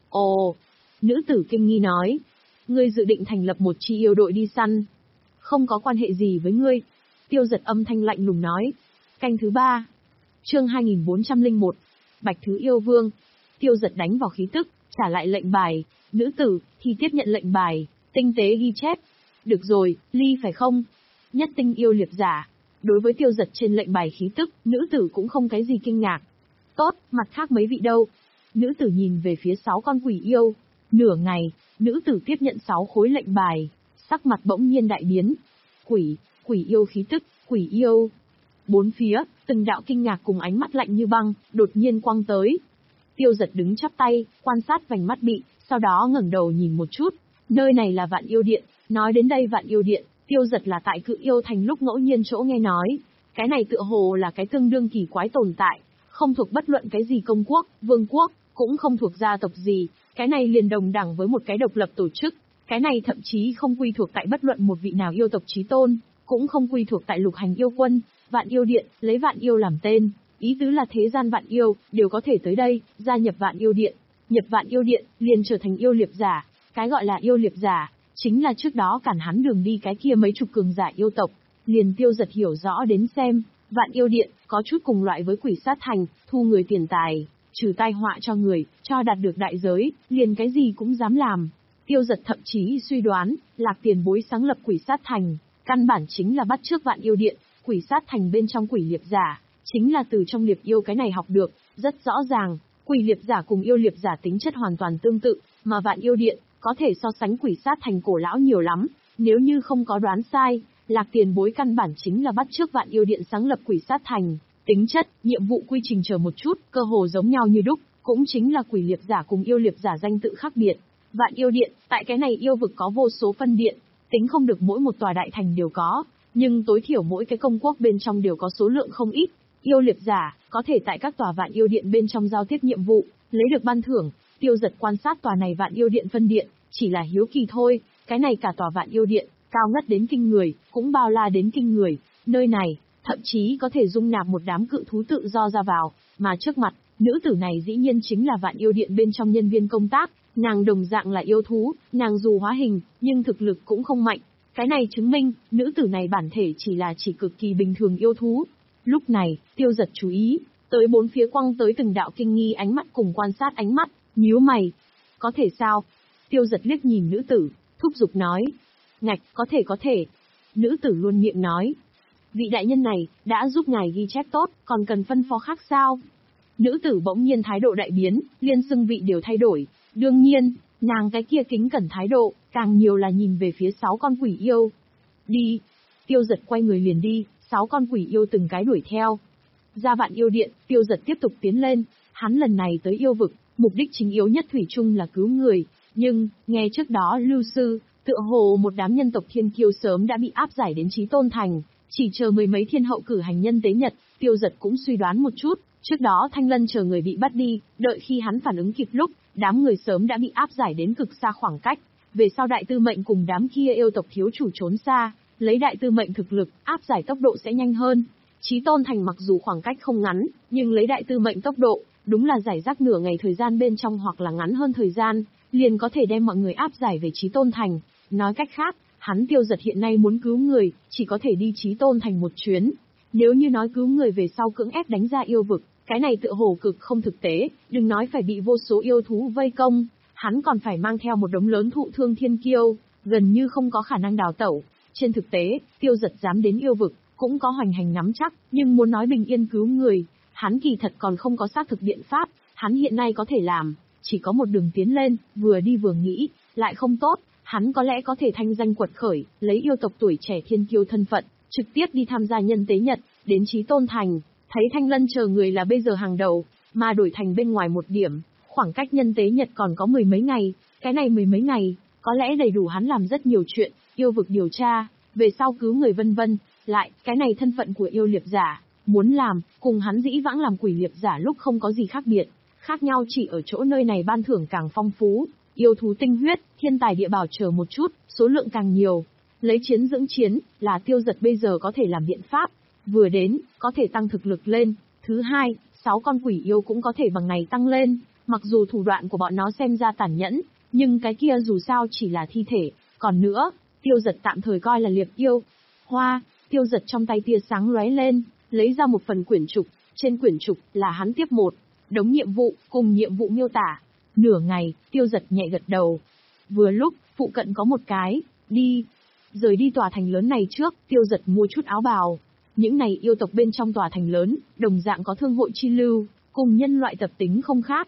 Ồ. Nữ tử kinh nghi nói. Ngươi dự định thành lập một chi yêu đội đi săn. Không có quan hệ gì với ngươi. Tiêu Giật âm thanh lạnh lùng nói. Canh thứ ba. Chương hai nghìn bốn trăm lẻ một. Bạch Thứ Yêu Vương. Tiêu Giật đánh vào khí tức, trả lại lệnh bài. Nữ tử, thì tiếp nhận lệnh bài, tinh tế ghi chép. Được rồi, Ly phải không? Nhất tinh yêu liệp giả. Đối với Tiêu Giật trên lệnh bài khí tức, nữ tử cũng không cái gì kinh ngạc. Tốt, mặt khác mấy vị đâu? Nữ tử nhìn về phía sáu con quỷ yêu. Nửa ngày, nữ tử tiếp nhận sáu khối lệnh bài, sắc mặt bỗng nhiên đại biến. Quỷ, quỷ yêu khí tức, quỷ yêu. Bốn phía, từng đạo kinh ngạc cùng ánh mắt lạnh như băng, đột nhiên quăng tới. Tiêu Giật đứng chắp tay, quan sát vành mắt bị, sau đó ngẩng đầu nhìn một chút. Nơi này là Vạn Yêu Điện, nói đến đây Vạn Yêu Điện, Tiêu Giật là tại Cự Yêu Thành lúc ngẫu nhiên chỗ nghe nói. Cái này tựa hồ là cái tương đương kỳ quái tồn tại, không thuộc bất luận cái gì công quốc, vương quốc, cũng không thuộc gia tộc gì, cái này liền đồng đẳng với một cái độc lập tổ chức. Cái này thậm chí không quy thuộc tại bất luận một vị nào yêu tộc chí tôn, cũng không quy thuộc tại lục hành yêu quân. Vạn Yêu Điện, lấy Vạn Yêu làm tên, ý tứ là thế gian vạn yêu, đều có thể tới đây, gia nhập Vạn Yêu Điện. Nhập Vạn Yêu Điện, liền trở thành yêu liệp giả. Cái gọi là yêu liệp giả, chính là trước đó cản hắn đường đi cái kia mấy chục cường giả yêu tộc. Liền Tiêu Giật hiểu rõ đến xem, Vạn Yêu Điện, có chút cùng loại với quỷ sát thành, thu người tiền tài, trừ tai họa cho người, cho đạt được đại giới, liền cái gì cũng dám làm. Tiêu Giật thậm chí suy đoán, Lạc Tiền Bối sáng lập quỷ sát thành, căn bản chính là bắt chước Vạn Yêu Điện, quỷ sát thành bên trong quỷ liệp giả, chính là từ trong liệp yêu cái này học được, rất rõ ràng, quỷ liệp giả cùng yêu liệp giả tính chất hoàn toàn tương tự, mà Vạn Yêu Điện, có thể so sánh quỷ sát thành cổ lão nhiều lắm, nếu như không có đoán sai, Lạc Tiền Bối căn bản chính là bắt chước Vạn Yêu Điện sáng lập quỷ sát thành, tính chất, nhiệm vụ quy trình chờ một chút, cơ hồ giống nhau như đúc, cũng chính là quỷ liệp giả cùng yêu liệp giả danh tự khác biệt. Vạn Yêu Điện, tại cái này yêu vực có vô số phân điện, tính không được mỗi một tòa đại thành đều có, nhưng tối thiểu mỗi cái công quốc bên trong đều có số lượng không ít. Yêu liệp giả, có thể tại các tòa Vạn Yêu Điện bên trong giao tiếp nhiệm vụ, lấy được ban thưởng. Tiêu Giật quan sát tòa này Vạn Yêu Điện phân điện, chỉ là hiếu kỳ thôi, cái này cả tòa Vạn Yêu Điện, cao ngất đến kinh người, cũng bao la đến kinh người, nơi này, thậm chí có thể dung nạp một đám cự thú tự do ra vào, mà trước mặt, nữ tử này dĩ nhiên chính là Vạn Yêu Điện bên trong nhân viên công tác, nàng đồng dạng là yêu thú, nàng dù hóa hình, nhưng thực lực cũng không mạnh. Cái này chứng minh, nữ tử này bản thể chỉ là chỉ cực kỳ bình thường yêu thú. Lúc này, Tiêu Giật chú ý, tới bốn phía quăng tới từng đạo kinh nghi ánh mắt cùng quan sát ánh mắt, nhíu mày. Có thể sao? Tiêu Giật liếc nhìn nữ tử, thúc giục nói. Ngạch, có thể có thể. Nữ tử luôn miệng nói. Vị đại nhân này, đã giúp ngài ghi chép tốt, còn cần phân phó khác sao? Nữ tử bỗng nhiên thái độ đại biến, liên xưng vị đều thay đổi. Đương nhiên, nàng cái kia kính cẩn thái độ, càng nhiều là nhìn về phía sáu con quỷ yêu. Đi. Tiêu Giật quay người liền đi, sáu con quỷ yêu từng cái đuổi theo. Ra Vạn Yêu Điện, Tiêu Giật tiếp tục tiến lên, hắn lần này tới yêu vực, mục đích chính yếu nhất thủy chung là cứu người, nhưng, nghe trước đó lưu sư, tựa hồ một đám nhân tộc thiên kiêu sớm đã bị áp giải đến Chí Tôn Thành, chỉ chờ mười mấy thiên hậu cử hành nhân tế nhật. Tiêu Giật cũng suy đoán một chút, trước đó Thanh Lân chờ người bị bắt đi, đợi khi hắn phản ứng kịp lúc, đám người sớm đã bị áp giải đến cực xa khoảng cách. Về sau đại tư mệnh cùng đám kia yêu tộc thiếu chủ trốn xa, lấy đại tư mệnh thực lực, áp giải tốc độ sẽ nhanh hơn. Chí Tôn Thành mặc dù khoảng cách không ngắn, nhưng lấy đại tư mệnh tốc độ, đúng là giải rác nửa ngày thời gian bên trong hoặc là ngắn hơn thời gian, liền có thể đem mọi người áp giải về Chí Tôn Thành. Nói cách khác, hắn Tiêu Giật hiện nay muốn cứu người, chỉ có thể đi Chí Tôn Thành một chuyến. Nếu như nói cứu người về sau cưỡng ép đánh ra yêu vực, cái này tựa hồ cực không thực tế, đừng nói phải bị vô số yêu thú vây công, hắn còn phải mang theo một đống lớn thụ thương thiên kiêu, gần như không có khả năng đào tẩu. Trên thực tế, Tiêu Giật dám đến yêu vực, cũng có hoành hành nắm chắc, nhưng muốn nói bình yên cứu người, hắn kỳ thật còn không có xác thực biện pháp, hắn hiện nay có thể làm, chỉ có một đường tiến lên, vừa đi vừa nghĩ, lại không tốt, hắn có lẽ có thể thanh danh quật khởi, lấy yêu tộc tuổi trẻ thiên kiêu thân phận, trực tiếp đi tham gia nhân tế nhật, đến Chí Tôn Thành, thấy Thanh Lân chờ người là bây giờ hàng đầu, mà đổi thành bên ngoài một điểm, khoảng cách nhân tế nhật còn có mười mấy ngày, cái này mười mấy ngày, có lẽ đầy đủ hắn làm rất nhiều chuyện, yêu vực điều tra, về sau cứu người vân vân, lại, cái này thân phận của yêu liệp giả, muốn làm, cùng hắn dĩ vãng làm quỷ liệp giả lúc không có gì khác biệt, khác nhau chỉ ở chỗ nơi này ban thưởng càng phong phú, yêu thú tinh huyết, thiên tài địa bảo chờ một chút, số lượng càng nhiều. Lấy chiến dưỡng chiến, là Tiêu Giật bây giờ có thể làm biện pháp, vừa đến, có thể tăng thực lực lên, thứ hai, sáu con quỷ yêu cũng có thể bằng này tăng lên, mặc dù thủ đoạn của bọn nó xem ra tàn nhẫn, nhưng cái kia dù sao chỉ là thi thể, còn nữa, Tiêu Giật tạm thời coi là liệp yêu. Hoa, Tiêu Giật trong tay tia sáng lóe lên, lấy ra một phần quyển trục, trên quyển trục là hắn tiếp một đống nhiệm vụ, cùng nhiệm vụ miêu tả. Nửa ngày, Tiêu Giật nhẹ gật đầu. Vừa lúc, phụ cận có một cái, đi. Rời đi tòa thành lớn này trước, Tiêu Giật mua chút áo bào. Những này yêu tộc bên trong tòa thành lớn, đồng dạng có thương hội chi lưu, cùng nhân loại tập tính không khác.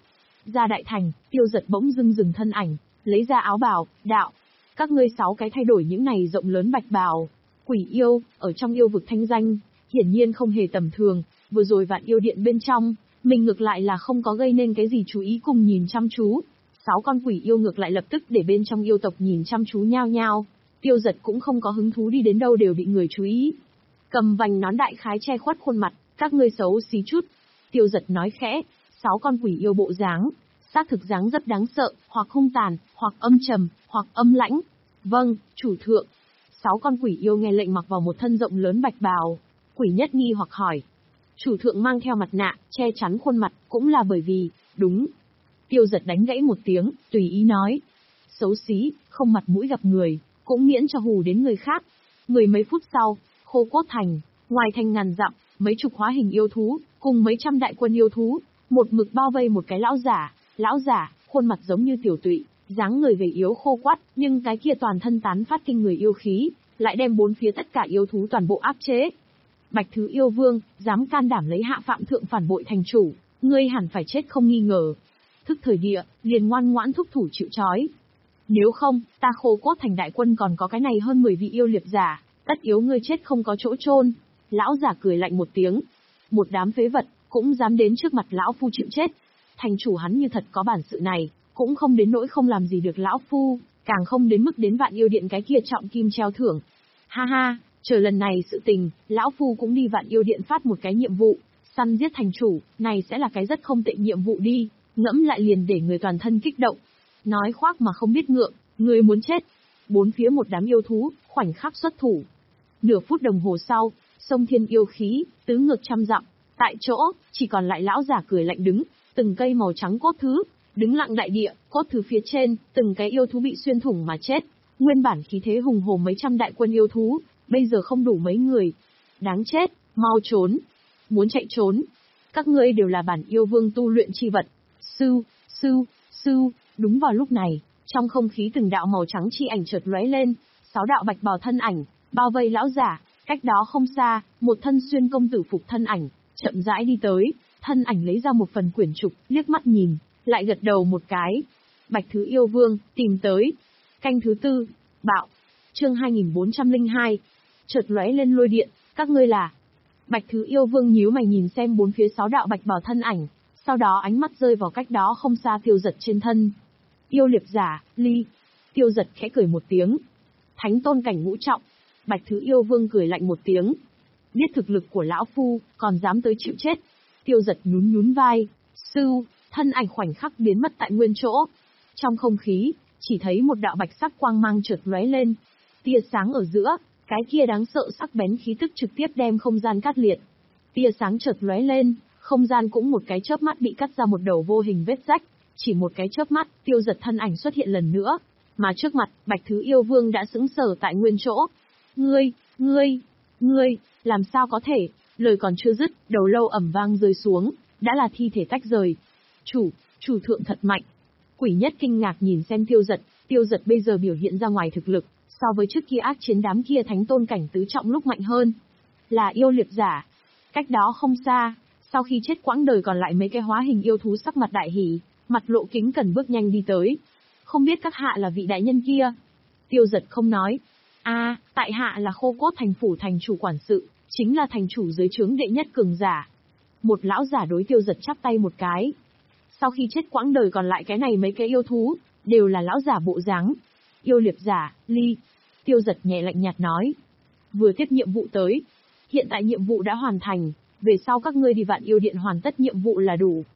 Ra đại thành, Tiêu Dật bỗng dưng dừng thân ảnh, lấy ra áo bào, đạo. Các ngươi sáu cái thay đổi những này rộng lớn bạch bào. Quỷ yêu, ở trong yêu vực thanh danh, hiển nhiên không hề tầm thường, vừa rồi vạn yêu điện bên trong, mình ngược lại là không có gây nên cái gì chú ý cùng nhìn chăm chú. Sáu con quỷ yêu ngược lại lập tức để bên trong yêu tộc nhìn chăm chú nhao nhao. Tiêu Dật cũng không có hứng thú đi đến đâu đều bị người chú ý. Cầm vành nón đại khái che khuất khuôn mặt, các ngươi xấu xí chút. Tiêu Dật nói khẽ, sáu con quỷ yêu bộ dáng, xác thực dáng rất đáng sợ, hoặc hung tàn, hoặc âm trầm, hoặc âm lãnh. Vâng, chủ thượng. Sáu con quỷ yêu nghe lệnh mặc vào một thân rộng lớn bạch bào. Quỷ nhất nghi hoặc hỏi. Chủ thượng mang theo mặt nạ, che chắn khuôn mặt, cũng là bởi vì, đúng. Tiêu Dật đánh gãy một tiếng, tùy ý nói. Xấu xí, không mặt mũi gặp người, cũng miễn cho hù đến người khác. Mười mấy phút sau, Khô Cốt Thành, ngoài thành ngàn dặm, mấy chục hóa hình yêu thú, cùng mấy trăm đại quân yêu thú, một mực bao vây một cái lão giả. Lão giả, khuôn mặt giống như tiểu tụy, dáng người gầy yếu khô quắt, nhưng cái kia toàn thân tán phát kinh người yêu khí, lại đem bốn phía tất cả yêu thú toàn bộ áp chế. Bạch Thứ Yêu Vương, dám can đảm lấy hạ phạm thượng phản bội thành chủ, ngươi hẳn phải chết không nghi ngờ. Thức thời địa, liền ngoan ngoãn thúc thủ chịu trói. Nếu không, ta Khô Cốt Thành đại quân còn có cái này hơn mười vị yêu liệp giả, tất yếu ngươi chết không có chỗ chôn. Lão giả cười lạnh một tiếng. Một đám phế vật, cũng dám đến trước mặt lão phu chịu chết. Thành chủ hắn như thật có bản sự này, cũng không đến nỗi không làm gì được lão phu, càng không đến mức đến vạn yêu điện cái kia trọng kim treo thưởng. Ha ha, chờ lần này sự tình, lão phu cũng đi vạn yêu điện phát một cái nhiệm vụ, săn giết thành chủ, này sẽ là cái rất không tệ nhiệm vụ đi, ngẫm lại liền để người toàn thân kích động. Nói khoác mà không biết ngượng, người muốn chết. Bốn phía một đám yêu thú, khoảnh khắc xuất thủ. Nửa phút đồng hồ sau, sông thiên yêu khí, tứ ngược trăm dặm, tại chỗ, chỉ còn lại lão giả cười lạnh đứng, từng cây màu trắng cốt thứ, đứng lặng đại địa, cốt thứ phía trên, từng cái yêu thú bị xuyên thủng mà chết. Nguyên bản khí thế hùng hổ mấy trăm đại quân yêu thú, bây giờ không đủ mấy người. Đáng chết, mau trốn. Muốn chạy trốn. Các ngươi đều là bản yêu vương tu luyện chi vật. Sư, sư, sư, đúng vào lúc này, trong không khí từng đạo màu trắng chi ảnh chợt lóe lên, sáu đạo bạch bào thân ảnh, bao vây lão giả, cách đó không xa, một thân xuyên công tử phục thân ảnh, chậm rãi đi tới, thân ảnh lấy ra một phần quyển trục, liếc mắt nhìn, lại gật đầu một cái. Bạch Thứ Yêu Vương, tìm tới. Canh thứ tư, bạo. Chương hai nghìn bốn trăm lẻ hai. Chợt lóe lên lôi điện, các ngươi là? Bạch Thứ Yêu Vương nhíu mày nhìn xem bốn phía sáu đạo bạch bào thân ảnh, sau đó ánh mắt rơi vào cách đó không xa Tiêu Dật trên thân. Yêu liệp giả, ly. Tiêu Dật khẽ cười một tiếng. Thánh tôn cảnh ngũ trọng. Bạch Thứ Yêu Vương cười lạnh một tiếng. Biết thực lực của lão phu, còn dám tới chịu chết. Tiêu Dật nhún nhún vai. Sư, thân ảnh khoảnh khắc biến mất tại nguyên chỗ. Trong không khí, chỉ thấy một đạo bạch sắc quang mang chợt lóe lên. Tia sáng ở giữa, cái kia đáng sợ sắc bén khí tức trực tiếp đem không gian cắt liệt. Tia sáng chợt lóe lên, không gian cũng một cái chớp mắt bị cắt ra một đầu vô hình vết rách. Chỉ một cái chớp mắt, Tiêu Dật thân ảnh xuất hiện lần nữa. Mà trước mặt, Bạch Thứ Yêu Vương đã sững sờ tại nguyên chỗ. Ngươi, ngươi, ngươi, làm sao có thể? Lời còn chưa dứt, đầu lâu ầm vang rơi xuống, đã là thi thể tách rời. Chủ, chủ thượng thật mạnh. Quỷ nhất kinh ngạc nhìn xem Tiêu Dật, Tiêu Dật bây giờ biểu hiện ra ngoài thực lực, so với trước kia ác chiến đám kia thánh tôn cảnh tứ trọng lúc mạnh hơn. Là yêu liệp giả. Cách đó không xa, sau khi chết quãng đời còn lại mấy cái hóa hình yêu thú sắc mặt đại hỉ, mặt lộ kính cẩn bước nhanh đi tới. Không biết các hạ là vị đại nhân kia? Tiêu Dật không nói. A, à, tại hạ là Khô Cốt Thành phủ thành chủ quản sự, chính là thành chủ dưới trướng đệ nhất cường giả. Một lão giả đối Tiêu Dật chắp tay một cái. Sau khi chết quãng đời còn lại cái này mấy cái yêu thú, đều là lão giả bộ dáng. Yêu liệp giả, ly. Tiêu Dật nhẹ lạnh nhạt nói. Vừa tiếp nhiệm vụ tới. Hiện tại nhiệm vụ đã hoàn thành, về sau các ngươi đi vạn yêu điện hoàn tất nhiệm vụ là đủ.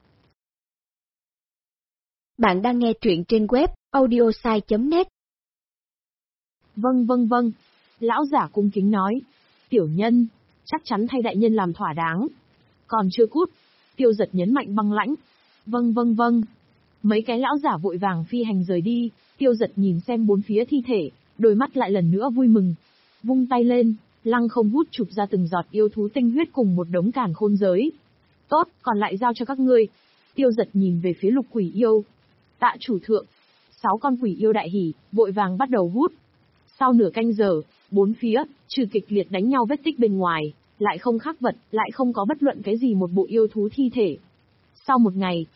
Bạn đang nghe truyện trên web audiosai chấm net. Vâng vâng vâng. Lão giả cung kính nói. Tiểu nhân, chắc chắn thay đại nhân làm thỏa đáng. Còn chưa cút. Tiêu Dật nhấn mạnh băng lãnh. Vâng vâng vâng. Mấy cái lão giả vội vàng phi hành rời đi, Tiêu Dật nhìn xem bốn phía thi thể, đôi mắt lại lần nữa vui mừng. Vung tay lên, lăng không hút chụp ra từng giọt yêu thú tinh huyết cùng một đống càn khôn giới. Tốt, còn lại giao cho các ngươi. Tiêu Dật nhìn về phía lục quỷ yêu. Tạ chủ thượng. Sáu con quỷ yêu đại hỉ, vội vàng bắt đầu hút. Sau nửa canh giờ, bốn phía, trừ kịch liệt đánh nhau vết tích bên ngoài, lại không khắc vật, lại không có bất luận cái gì một bộ yêu thú thi thể. Sau một ngày,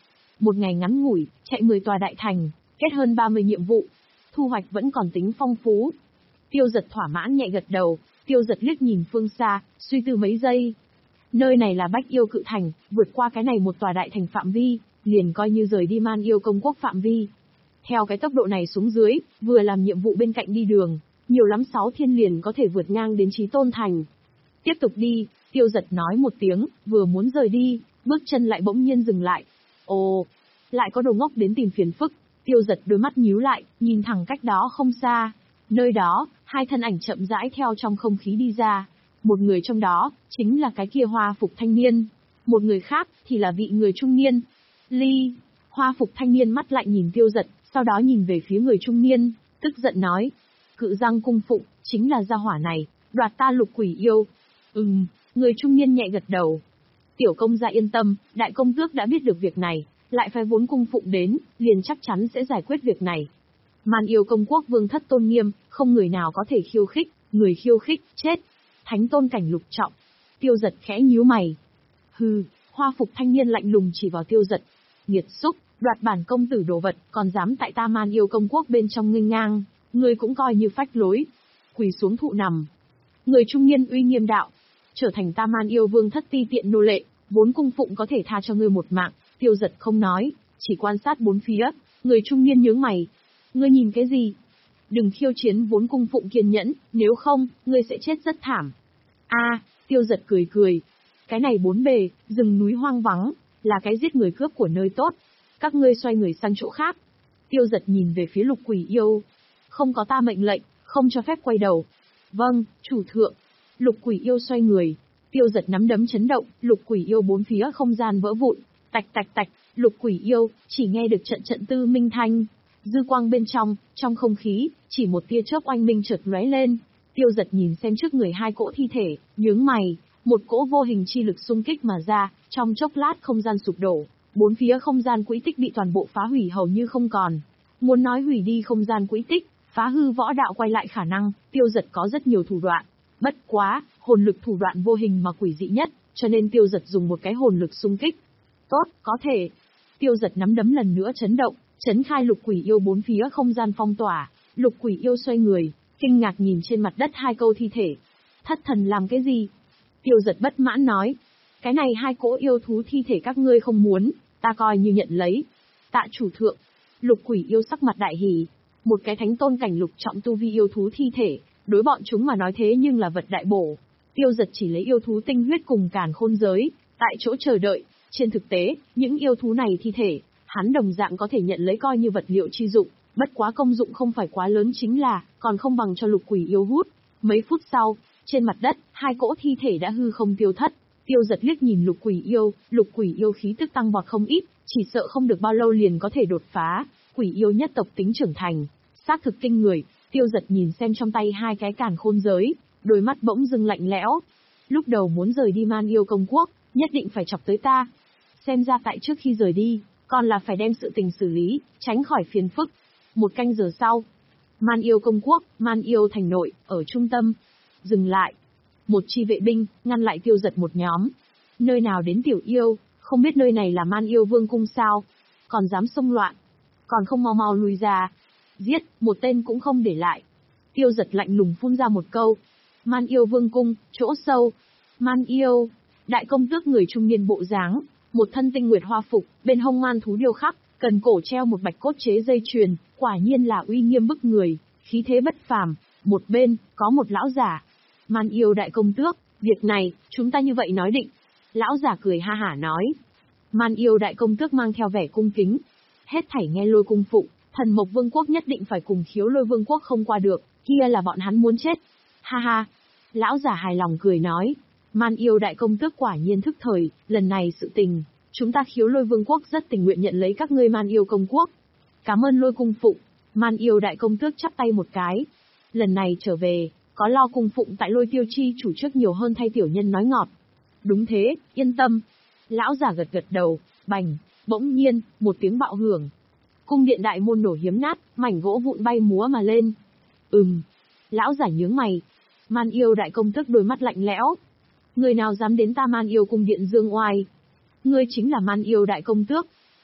Một ngày ngắn ngủi, chạy mười tòa đại thành, kết hơn ba mươi nhiệm vụ. Thu hoạch vẫn còn tính phong phú. Tiêu Giật thỏa mãn nhẹ gật đầu, Tiêu Giật liếc nhìn phương xa, suy tư mấy giây. Nơi này là Bách Yêu Cự Thành, vượt qua cái này một tòa đại thành phạm vi, liền coi như rời đi Man Yêu Công Quốc phạm vi. Theo cái tốc độ này xuống dưới, vừa làm nhiệm vụ bên cạnh đi đường, nhiều lắm sáu thiên liền có thể vượt ngang đến Chí Tôn Thành. Tiếp tục đi, Tiêu Giật nói một tiếng, vừa muốn rời đi, bước chân lại bỗng nhiên dừng lại. Ồ, lại có đồ ngốc đến tìm phiền phức. Tiêu Giật đôi mắt nhíu lại, nhìn thẳng cách đó không xa. Nơi đó, hai thân ảnh chậm rãi theo trong không khí đi ra. Một người trong đó, chính là cái kia hoa phục thanh niên. Một người khác, thì là vị người trung niên. Ly, hoa phục thanh niên mắt lại nhìn Tiêu Giật, sau đó nhìn về phía người trung niên, tức giận nói. Cự Giang cung phụng, chính là gia hỏa này, đoạt ta Lục Quỷ Yêu. Ừm, người trung niên nhẹ gật đầu. Tiểu công gia yên tâm, đại công tước đã biết được việc này, lại phái vốn cung phụng đến, liền chắc chắn sẽ giải quyết việc này. Man Yêu Công Quốc vương thất tôn nghiêm, không người nào có thể khiêu khích, người khiêu khích, chết. Thánh tôn cảnh lục trọng. Tiêu Giật khẽ nhíu mày. Hừ, hoa phục thanh niên lạnh lùng chỉ vào Tiêu Giật. Nghiệt xúc, đoạt bản công tử đồ vật, còn dám tại ta Man Yêu Công Quốc bên trong nghênh ngang, ngươi cũng coi như phách lối. Quỳ xuống thụ nằm. Người trung niên uy nghiêm đạo. Trở thành ta Man Yêu vương thất ti tiện nô lệ, vốn cung phụng có thể tha cho ngươi một mạng. Tiêu Giật không nói, chỉ quan sát bốn phía. Người trung niên nhướng mày. Ngươi nhìn cái gì? Đừng khiêu chiến vốn cung phụng kiên nhẫn, nếu không, ngươi sẽ chết rất thảm. A, à, Tiêu Giật cười cười. Cái này bốn bề, rừng núi hoang vắng, là cái giết người cướp của nơi tốt. Các ngươi xoay người sang chỗ khác. Tiêu Giật nhìn về phía Lục Quỷ Yêu. Không có ta mệnh lệnh, không cho phép quay đầu. Vâng, chủ thượng. Lục Quỷ Yêu xoay người. Tiêu Giật nắm đấm chấn động, Lục Quỷ Yêu bốn phía không gian vỡ vụn. Tạch tạch tạch, Lục Quỷ Yêu, chỉ nghe được trận trận tư minh thanh. Dư quang bên trong, trong không khí, chỉ một tia chớp oanh minh chợt lóe lên. Tiêu Giật nhìn xem trước người hai cỗ thi thể, nhướng mày, một cỗ vô hình chi lực xung kích mà ra, trong chốc lát không gian sụp đổ, bốn phía không gian quỹ tích bị toàn bộ phá hủy hầu như không còn. Muốn nói hủy đi không gian quỹ tích, phá hư võ đạo quay lại khả năng, Tiêu Giật có rất nhiều thủ đoạn. Bất quá, hồn lực thủ đoạn vô hình mà quỷ dị nhất, cho nên Tiêu Giật dùng một cái hồn lực xung kích. Tốt, có thể. Tiêu Giật nắm đấm lần nữa chấn động, chấn khai Lục Quỷ Yêu bốn phía không gian phong tỏa. Lục Quỷ Yêu xoay người, kinh ngạc nhìn trên mặt đất hai câu thi thể. Thất thần làm cái gì? Tiêu Giật bất mãn nói. Cái này hai cỗ yêu thú thi thể các ngươi không muốn, ta coi như nhận lấy. Tạ chủ thượng. Lục Quỷ Yêu sắc mặt đại hỉ. Một cái thánh tôn cảnh lục trọng tu vi yêu thú thi thể, đối bọn chúng mà nói thế nhưng là vật đại bổ. Tiêu Giật chỉ lấy yêu thú tinh huyết cùng càn khôn giới, tại chỗ chờ đợi. Trên thực tế, những yêu thú này thi thể, hắn đồng dạng có thể nhận lấy coi như vật liệu chi dụng, bất quá công dụng không phải quá lớn chính là, còn không bằng cho Lục Quỷ Yêu hút. Mấy phút sau, trên mặt đất, hai cỗ thi thể đã hư không tiêu thất. Tiêu Giật liếc nhìn Lục Quỷ Yêu, Lục Quỷ Yêu khí tức tăng vọt không ít, chỉ sợ không được bao lâu liền có thể đột phá. Quỷ yêu nhất tộc tính trưởng thành, xác thực kinh người. Tiêu Giật nhìn xem trong tay hai cái càn khôn giới, đôi mắt bỗng dưng lạnh lẽo. Lúc đầu muốn rời đi Man Yêu Công Quốc, nhất định phải chọc tới ta. Xem ra tại trước khi rời đi, còn là phải đem sự tình xử lý, tránh khỏi phiền phức. Một canh giờ sau, Man Yêu Công Quốc, Man Yêu thành nội, ở trung tâm. Dừng lại. Một chi vệ binh, ngăn lại Tiêu Giật một nhóm. Nơi nào đến tiểu yêu, không biết nơi này là Man Yêu Vương cung sao? Còn dám xông loạn? Còn không mau mau lùi ra. Giết, một tên cũng không để lại. Tiêu Giật lạnh lùng phun ra một câu. Man Yêu Vương cung, chỗ sâu. Man Yêu, đại công tước người trung niên bộ dáng, một thân tinh nguyệt hoa phục, bên hông man thú điêu khắc, cần cổ treo một bạch cốt chế dây chuyền, quả nhiên là uy nghiêm bức người, khí thế bất phàm. Một bên, có một lão giả. Man Yêu đại công tước, việc này, chúng ta như vậy nói định. Lão giả cười ha hả nói. Man Yêu đại công tước mang theo vẻ cung kính. Hết thảy nghe Lôi cung phụng, Thần Mộc Vương quốc nhất định phải cùng Khiếu Lôi Vương quốc không qua được, kia là bọn hắn muốn chết. Ha ha. Lão giả hài lòng cười nói. Man Yêu đại công tước quả nhiên thức thời, lần này sự tình, chúng ta Khiếu Lôi Vương quốc rất tình nguyện nhận lấy các ngươi Man Yêu công quốc. Cảm ơn Lôi cung phụng. Man Yêu đại công tước chắp tay một cái. Lần này trở về, có lo cung phụng tại Lôi Tiêu chi chủ trước nhiều hơn thay tiểu nhân nói ngọt. Đúng thế, yên tâm. Lão giả gật gật đầu, bành, bỗng nhiên, một tiếng bạo hưởng. Cung điện đại môn nổ hiếm nát, mảnh gỗ vụn bay múa mà lên. Ừm. Lão giả nhướng mày. Man Yêu đại công tước đôi mắt lạnh lẽo. Người nào dám đến ta Man Yêu cung điện dương oai? Ngươi chính là Man Yêu đại công tước.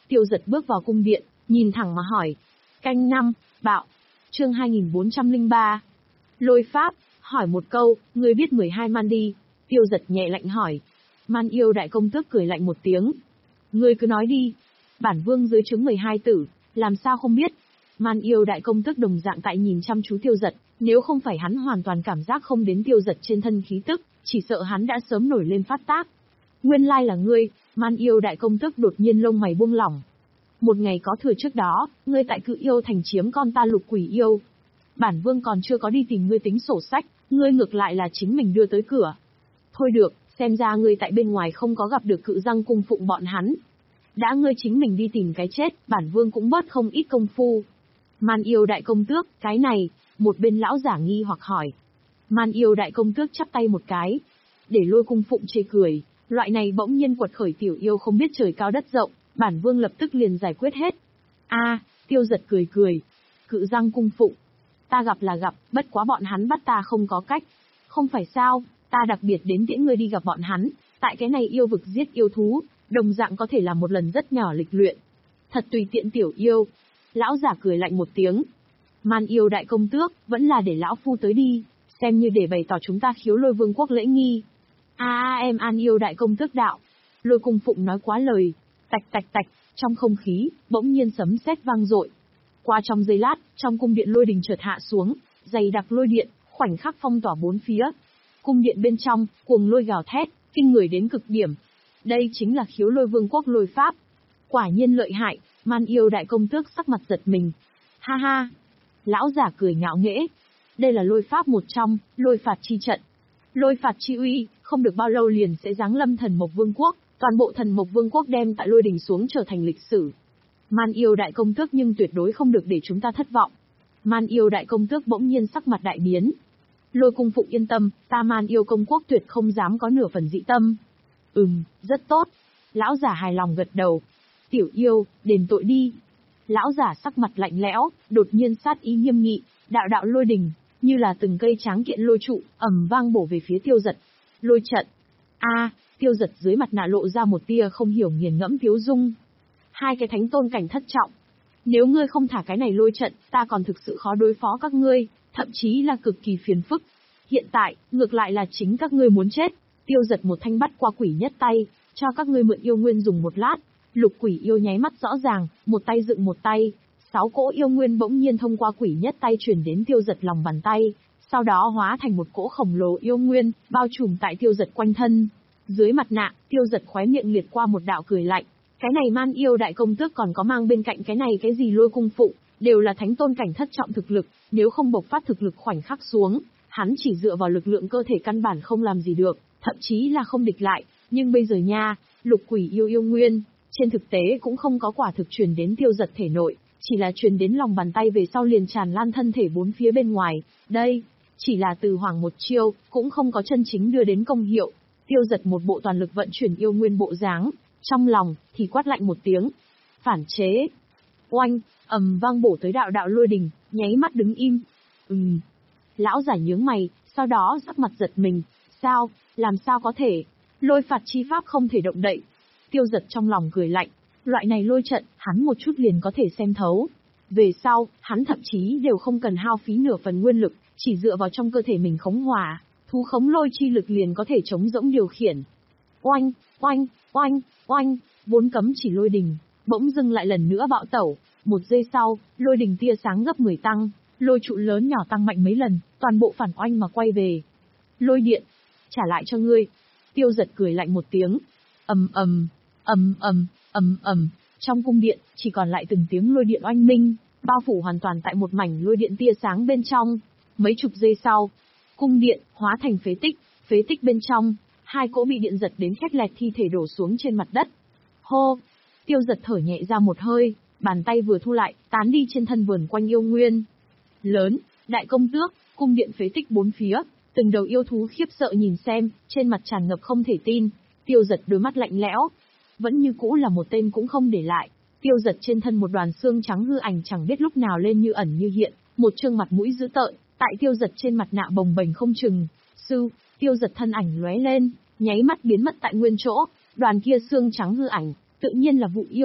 Tiêu Dật bước vào cung điện, nhìn thẳng mà hỏi. Canh năm, bạo. Chương hai nghìn bốn trăm lẻ ba. Lôi pháp, hỏi một câu, ngươi biết mười hai man đi? Tiêu Dật nhẹ lạnh hỏi. Man yêu đại công tước cười lạnh một tiếng. Ngươi cứ nói đi. Bản vương dưới trướng mười hai tử, làm sao không biết? Man yêu đại công tước đồng dạng tại nhìn chăm chú Tiêu Dật, nếu không phải hắn hoàn toàn cảm giác không đến Tiêu Dật trên thân khí tức, chỉ sợ hắn đã sớm nổi lên phát tác. Nguyên lai là ngươi. Man yêu đại công tước đột nhiên lông mày buông lỏng. Một ngày có thừa trước đó, ngươi tại Cự Yêu thành chiếm con ta Lục Quỷ Yêu. Bản vương còn chưa có đi tìm ngươi tính sổ sách, ngươi ngược lại là chính mình đưa tới cửa. Thôi được, xem ra ngươi tại bên ngoài không có gặp được Cự Răng cung phụng bọn hắn. Đã ngươi chính mình đi tìm cái chết, bản vương cũng bớt không ít công phu. Man yêu đại công tước, cái này, một bên lão giả nghi hoặc hỏi. Man yêu đại công tước chắp tay một cái. Để Lôi cung phụng chê cười, loại này bỗng nhiên quật khởi tiểu yêu không biết trời cao đất rộng, bản vương lập tức liền giải quyết hết. A, à, Tiêu Dật cười cười. Cự Răng cung phụng. Ta gặp là gặp, bất quá bọn hắn bắt ta không có cách. Không phải sao, ta đặc biệt đến tiễn ngươi đi gặp bọn hắn, tại cái này yêu vực giết yêu thú, đồng dạng có thể là một lần rất nhỏ lịch luyện. Thật tùy tiện tiểu yêu. Lão giả cười lạnh một tiếng. Man yêu đại công tước, vẫn là để lão phu tới đi, xem như để bày tỏ chúng ta khiếu Lôi vương quốc lễ nghi. A à, em an yêu đại công tước đạo. Lôi cung phụng nói quá lời. Tạch tạch tạch, trong không khí, bỗng nhiên sấm sét vang dội. Qua trong giây lát, trong cung điện lôi đình chợt hạ xuống, dày đặc lôi điện, khoảnh khắc phong tỏa bốn phía. Cung điện bên trong, cuồng lôi gào thét, kinh người đến cực điểm. Đây chính là khiếu Lôi vương quốc lôi pháp. Quả nhiên lợi hại. Man yêu đại công tước sắc mặt giật mình. Ha ha. Lão giả cười ngạo nghễ. Đây là lôi pháp một trong, lôi phạt chi trận. Lôi phạt chi uy, không được bao lâu liền sẽ giáng lâm thần mộc vương quốc, toàn bộ thần mộc vương quốc đem tại lôi đình xuống trở thành lịch sử. Man yêu đại công tước nhưng tuyệt đối không được để chúng ta thất vọng. Man yêu đại công tước bỗng nhiên sắc mặt đại biến. Lôi cung phụng yên tâm, ta Man yêu công quốc tuyệt không dám có nửa phần dị tâm. Ừm, rất tốt. Lão giả hài lòng gật đầu. Tiểu yêu, đền tội đi. Lão giả sắc mặt lạnh lẽo, đột nhiên sát ý nghiêm nghị, đạo đạo lôi đình, như là từng cây tráng kiện lôi trụ, ầm vang bổ về phía Tiêu Dật. Lôi trận. A, à, Tiêu Dật dưới mặt nạ lộ ra một tia không hiểu nghiền ngẫm tiếu dung. Hai cái thánh tôn cảnh thất trọng. Nếu ngươi không thả cái này lôi trận, ta còn thực sự khó đối phó các ngươi, thậm chí là cực kỳ phiền phức. Hiện tại, ngược lại là chính các ngươi muốn chết. Tiêu Dật một thanh bắt qua quỷ nhất tay, cho các ngươi mượn yêu nguyên dùng một lát. Lục quỷ yêu nháy mắt rõ ràng, một tay dựng một tay, sáu cỗ yêu nguyên bỗng nhiên thông qua quỷ nhất tay truyền đến Tiêu Dật lòng bàn tay, sau đó hóa thành một cỗ khổng lồ yêu nguyên, bao trùm tại Tiêu Dật quanh thân. Dưới mặt nạ, Tiêu Dật khóe miệng liệt qua một đạo cười lạnh. Cái này Man yêu đại công tước còn có mang bên cạnh cái này cái gì Lôi cung phụng, đều là thánh tôn cảnh thất trọng thực lực, nếu không bộc phát thực lực khoảnh khắc xuống, hắn chỉ dựa vào lực lượng cơ thể căn bản không làm gì được, thậm chí là không địch lại. Nhưng bây giờ nha, lục quỷ yêu yêu nguyên, trên thực tế cũng không có quả thực truyền đến Tiêu Dật thể nội, chỉ là truyền đến lòng bàn tay về sau liền tràn lan thân thể bốn phía bên ngoài. Đây, chỉ là từ hoàng một chiêu, cũng không có chân chính đưa đến công hiệu. Tiêu Dật một bộ toàn lực vận chuyển yêu nguyên bộ dáng, trong lòng thì quát lạnh một tiếng, phản chế. Oanh, ầm vang bổ tới đạo đạo lôi đình, nháy mắt đứng im. Ừm. Lão giả nhướng mày, sau đó sắc mặt giật mình, sao, làm sao có thể? Lôi phạt chi pháp không thể động đậy. Tiêu Dật trong lòng cười lạnh, loại này lôi trận, hắn một chút liền có thể xem thấu. Về sau, hắn thậm chí đều không cần hao phí nửa phần nguyên lực, chỉ dựa vào trong cơ thể mình khống hỏa, thú khống lôi chi lực liền có thể chống rỗng điều khiển. Oanh, oanh, oanh, oanh, vốn cấm chỉ lôi đình, bỗng dưng lại lần nữa bạo tẩu. Một giây sau, lôi đình tia sáng gấp mười tăng, lôi trụ lớn nhỏ tăng mạnh mấy lần, toàn bộ phản oanh mà quay về. Lôi điện, trả lại cho ngươi. Tiêu Dật cười lạnh một tiếng. Ầm ầm, ầm ầm, ầm ầm, trong cung điện chỉ còn lại từng tiếng lôi điện oanh minh, bao phủ hoàn toàn tại một mảnh lôi điện tia sáng bên trong. Mấy chục giây sau, cung điện hóa thành phế tích, phế tích bên trong, hai cỗ bị điện giật đến khét lẹt thi thể đổ xuống trên mặt đất. Hô, Tiêu Dật thở nhẹ ra một hơi, bàn tay vừa thu lại, tán đi trên thân vườn quanh yêu nguyên. Lớn, đại công tước, cung điện phế tích bốn phía, từng đầu yêu thú khiếp sợ nhìn xem, trên mặt tràn ngập không thể tin. Tiêu Dật đôi mắt lạnh lẽo, vẫn như cũ là một tên cũng không để lại. Tiêu Dật trên thân một đoàn xương trắng hư ảnh chẳng biết lúc nào lên như ẩn như hiện, một trương mặt mũi dữ tợn, tại Tiêu Dật trên mặt nạ bồng bềnh không chừng. Sư, Tiêu Dật thân ảnh lóe lên, nháy mắt biến mất tại nguyên chỗ, đoàn kia xương trắng hư ảnh, tự nhiên là Vụ Yêu,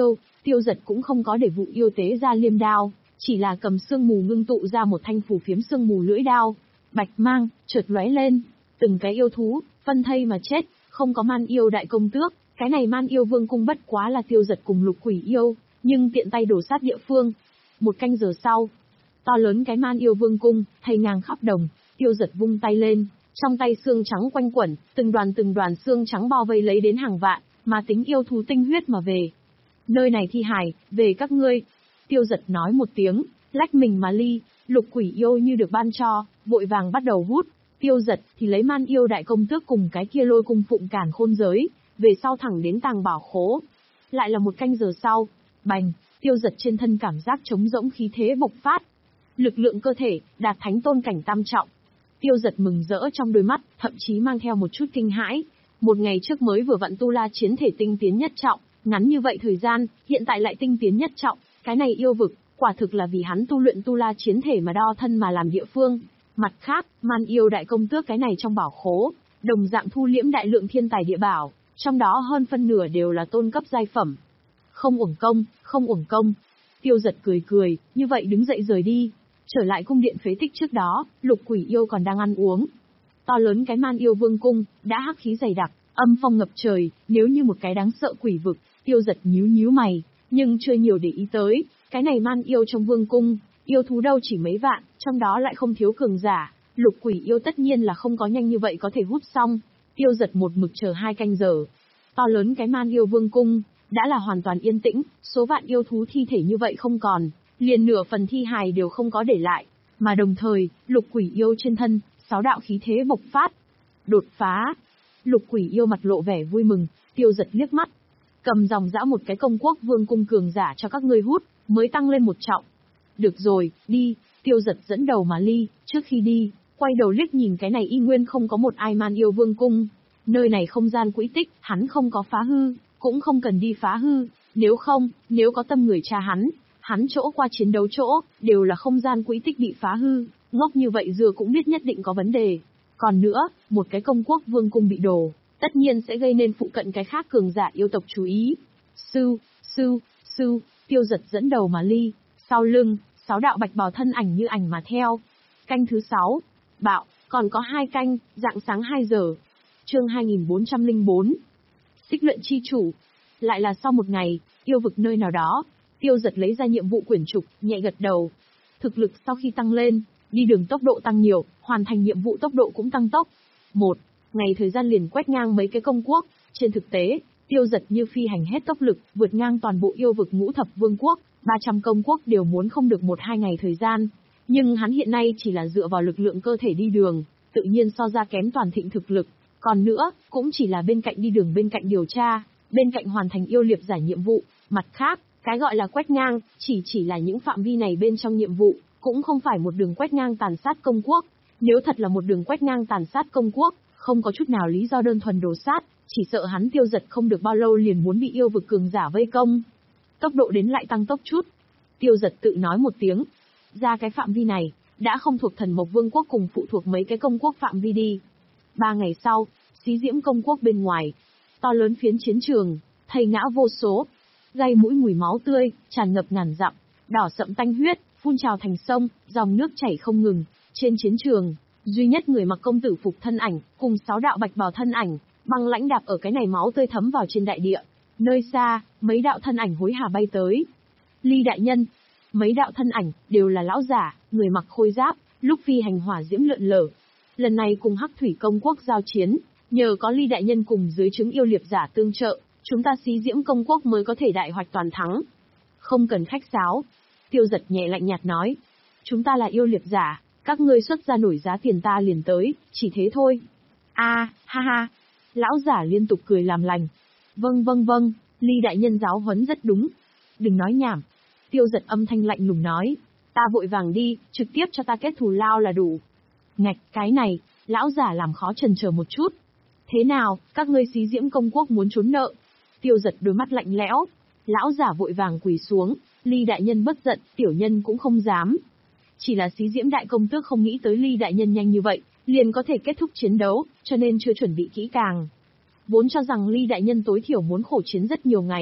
Tiêu Dật cũng không có để vụ yêu tế ra liêm đao, chỉ là cầm sương mù ngưng tụ ra một thanh phù phiếm sương mù lưỡi đao, bạch mang, chợt lóe lên, từng cái yêu thú, phân thây mà chết, không có man yêu đại công tước, cái này man yêu vương cung bất quá là Tiêu Dật cùng lục quỷ yêu, nhưng tiện tay đổ sát địa phương. Một canh giờ sau, to lớn cái man yêu vương cung, thây ngang khắp đồng, Tiêu Dật vung tay lên, trong tay xương trắng quanh quẩn, từng đoàn từng đoàn xương trắng bao vây lấy đến hàng vạn, mà tính yêu thú tinh huyết mà về. Nơi này thi hài, về các ngươi. Tiêu Dật nói một tiếng, lách mình mà ly, lục quỷ yêu như được ban cho, vội vàng bắt đầu hút. Tiêu Dật thì lấy man yêu đại công tước cùng cái kia lôi cung phụng cản khôn giới, về sau thẳng đến tàng bảo khố. Lại là một canh giờ sau, bành, Tiêu Dật trên thân cảm giác trống rỗng khí thế bộc phát. Lực lượng cơ thể, đạt thánh tôn cảnh tam trọng. Tiêu Dật mừng rỡ trong đôi mắt, thậm chí mang theo một chút kinh hãi. Một ngày trước mới vừa vặn tu la chiến thể tinh tiến nhất trọng, ngắn như vậy thời gian, hiện tại lại tinh tiến nhất trọng, cái này yêu vực, quả thực là vì hắn tu luyện tu la chiến thể mà đo thân mà làm địa phương. Mặt khác, man yêu đại công tước cái này trong bảo khố, đồng dạng thu liễm đại lượng thiên tài địa bảo, trong đó hơn phân nửa đều là tôn cấp giai phẩm. Không uổng công, không uổng công. Tiêu Dật cười cười, như vậy đứng dậy rời đi. Trở lại cung điện phế tích trước đó, lục quỷ yêu còn đang ăn uống. To lớn cái man yêu vương cung, đã hắc khí dày đặc, âm phong ngập trời, nếu như một cái đáng sợ quỷ vực. Tiêu Dật nhíu nhíu mày, nhưng chưa nhiều để ý tới, cái này man yêu trong vương cung, yêu thú đâu chỉ mấy vạn, trong đó lại không thiếu cường giả, lục quỷ yêu tất nhiên là không có nhanh như vậy có thể hút xong. Tiêu Dật một mực chờ hai canh giờ. To lớn cái man yêu vương cung, đã là hoàn toàn yên tĩnh, số vạn yêu thú thi thể như vậy không còn, liền nửa phần thi hài đều không có để lại, mà đồng thời, lục quỷ yêu trên thân, sáu đạo khí thế bộc phát. Đột phá. Lục quỷ yêu mặt lộ vẻ vui mừng, Tiêu Dật liếc mắt. Cầm dòng dã một cái công quốc vương cung cường giả cho các ngươi hút, mới tăng lên một trọng. Được rồi, đi, Tiêu Dật dẫn đầu mà ly, trước khi đi, quay đầu liếc nhìn cái này y nguyên không có một ai man yêu vương cung. Nơi này không gian quỹ tích, hắn không có phá hư, cũng không cần đi phá hư, nếu không, nếu có tâm người cha hắn, hắn chỗ qua chiến đấu chỗ, đều là không gian quỹ tích bị phá hư, ngốc như vậy dừa cũng biết nhất định có vấn đề. Còn nữa, một cái công quốc vương cung bị đổ, tất nhiên sẽ gây nên phụ cận cái khác cường giả yêu tộc chú ý. Sư, sư, sư, Tiêu Dật dẫn đầu mà ly, sau lưng, sáu đạo bạch bào thân ảnh như ảnh mà theo. Canh thứ sáu, bạo, còn có hai canh, rạng sáng hai giờ. Chương hai nghìn bốn trăm lẻ bốn. Xích luyện chi chủ. Lại là sau một ngày, yêu vực nơi nào đó, Tiêu Dật lấy ra nhiệm vụ quyển trục, nhẹ gật đầu. Thực lực sau khi tăng lên, đi đường tốc độ tăng nhiều, hoàn thành nhiệm vụ tốc độ cũng tăng tốc. Một ngày thời gian liền quét ngang mấy cái công quốc, trên thực tế, Tiêu Dật như phi hành hết tốc lực, vượt ngang toàn bộ yêu vực ngũ thập vương quốc, ba trăm công quốc đều muốn không được một hai ngày thời gian. Nhưng hắn hiện nay chỉ là dựa vào lực lượng cơ thể đi đường, tự nhiên so ra kém toàn thịnh thực lực. Còn nữa, cũng chỉ là bên cạnh đi đường bên cạnh điều tra, bên cạnh hoàn thành yêu liệp giải nhiệm vụ. Mặt khác, cái gọi là quét ngang, chỉ chỉ là những phạm vi này bên trong nhiệm vụ, cũng không phải một đường quét ngang tàn sát công quốc. Nếu thật là một đường quét ngang tàn sát công quốc, không có chút nào lý do đơn thuần đồ sát, chỉ sợ hắn Tiêu Dật không được bao lâu liền muốn bị yêu vực cường giả vây công. Tốc độ đến lại tăng tốc chút. Tiêu Dật tự nói một tiếng. Ra cái phạm vi này, đã không thuộc Thần Mộc Vương quốc cùng phụ thuộc mấy cái công quốc phạm vi đi. Ba ngày sau, xí diễm công quốc bên ngoài, to lớn phiến chiến trường, thây ngã vô số, gây mũi mùi máu tươi, tràn ngập ngàn dặm, đỏ sậm tanh huyết, phun trào thành sông, dòng nước chảy không ngừng. Trên chiến trường, duy nhất người mặc công tử phục thân ảnh, cùng sáu đạo bạch bào thân ảnh, băng lãnh đạp ở cái này máu tươi thấm vào trên đại địa. Nơi xa, mấy đạo thân ảnh hối hả bay tới. Ly đại nhân, mấy đạo thân ảnh đều là lão giả, người mặc khôi giáp, lúc phi hành hỏa diễm lượn lờ. Lần này cùng Hắc Thủy công quốc giao chiến, nhờ có Ly đại nhân cùng dưới trướng yêu liệp giả tương trợ, chúng ta xí diễm công quốc mới có thể đại hoạch toàn thắng. Không cần khách sáo. Tiêu Dật nhẹ lạnh nhạt nói. Chúng ta là yêu liệp giả, các ngươi xuất ra nổi giá tiền ta liền tới, chỉ thế thôi. A, à, ha ha. Lão giả liên tục cười làm lành. Vâng vâng vâng, Ly đại nhân giáo huấn rất đúng. Đừng nói nhảm. Tiêu Dật âm thanh lạnh lùng nói. Ta vội vàng đi, trực tiếp cho ta kết thù lao là đủ. Ngạch, cái này, lão giả làm khó chần chờ một chút. Thế nào, các ngươi xí diễm công quốc muốn trốn nợ? Tiêu Dật đôi mắt lạnh lẽo. Lão giả vội vàng quỳ xuống, Ly đại nhân bất giận, tiểu nhân cũng không dám. Chỉ là xí diễm đại công tước không nghĩ tới Ly đại nhân nhanh như vậy, liền có thể kết thúc chiến đấu, cho nên chưa chuẩn bị kỹ càng. Vốn cho rằng Ly đại nhân tối thiểu muốn khổ chiến rất nhiều ngày,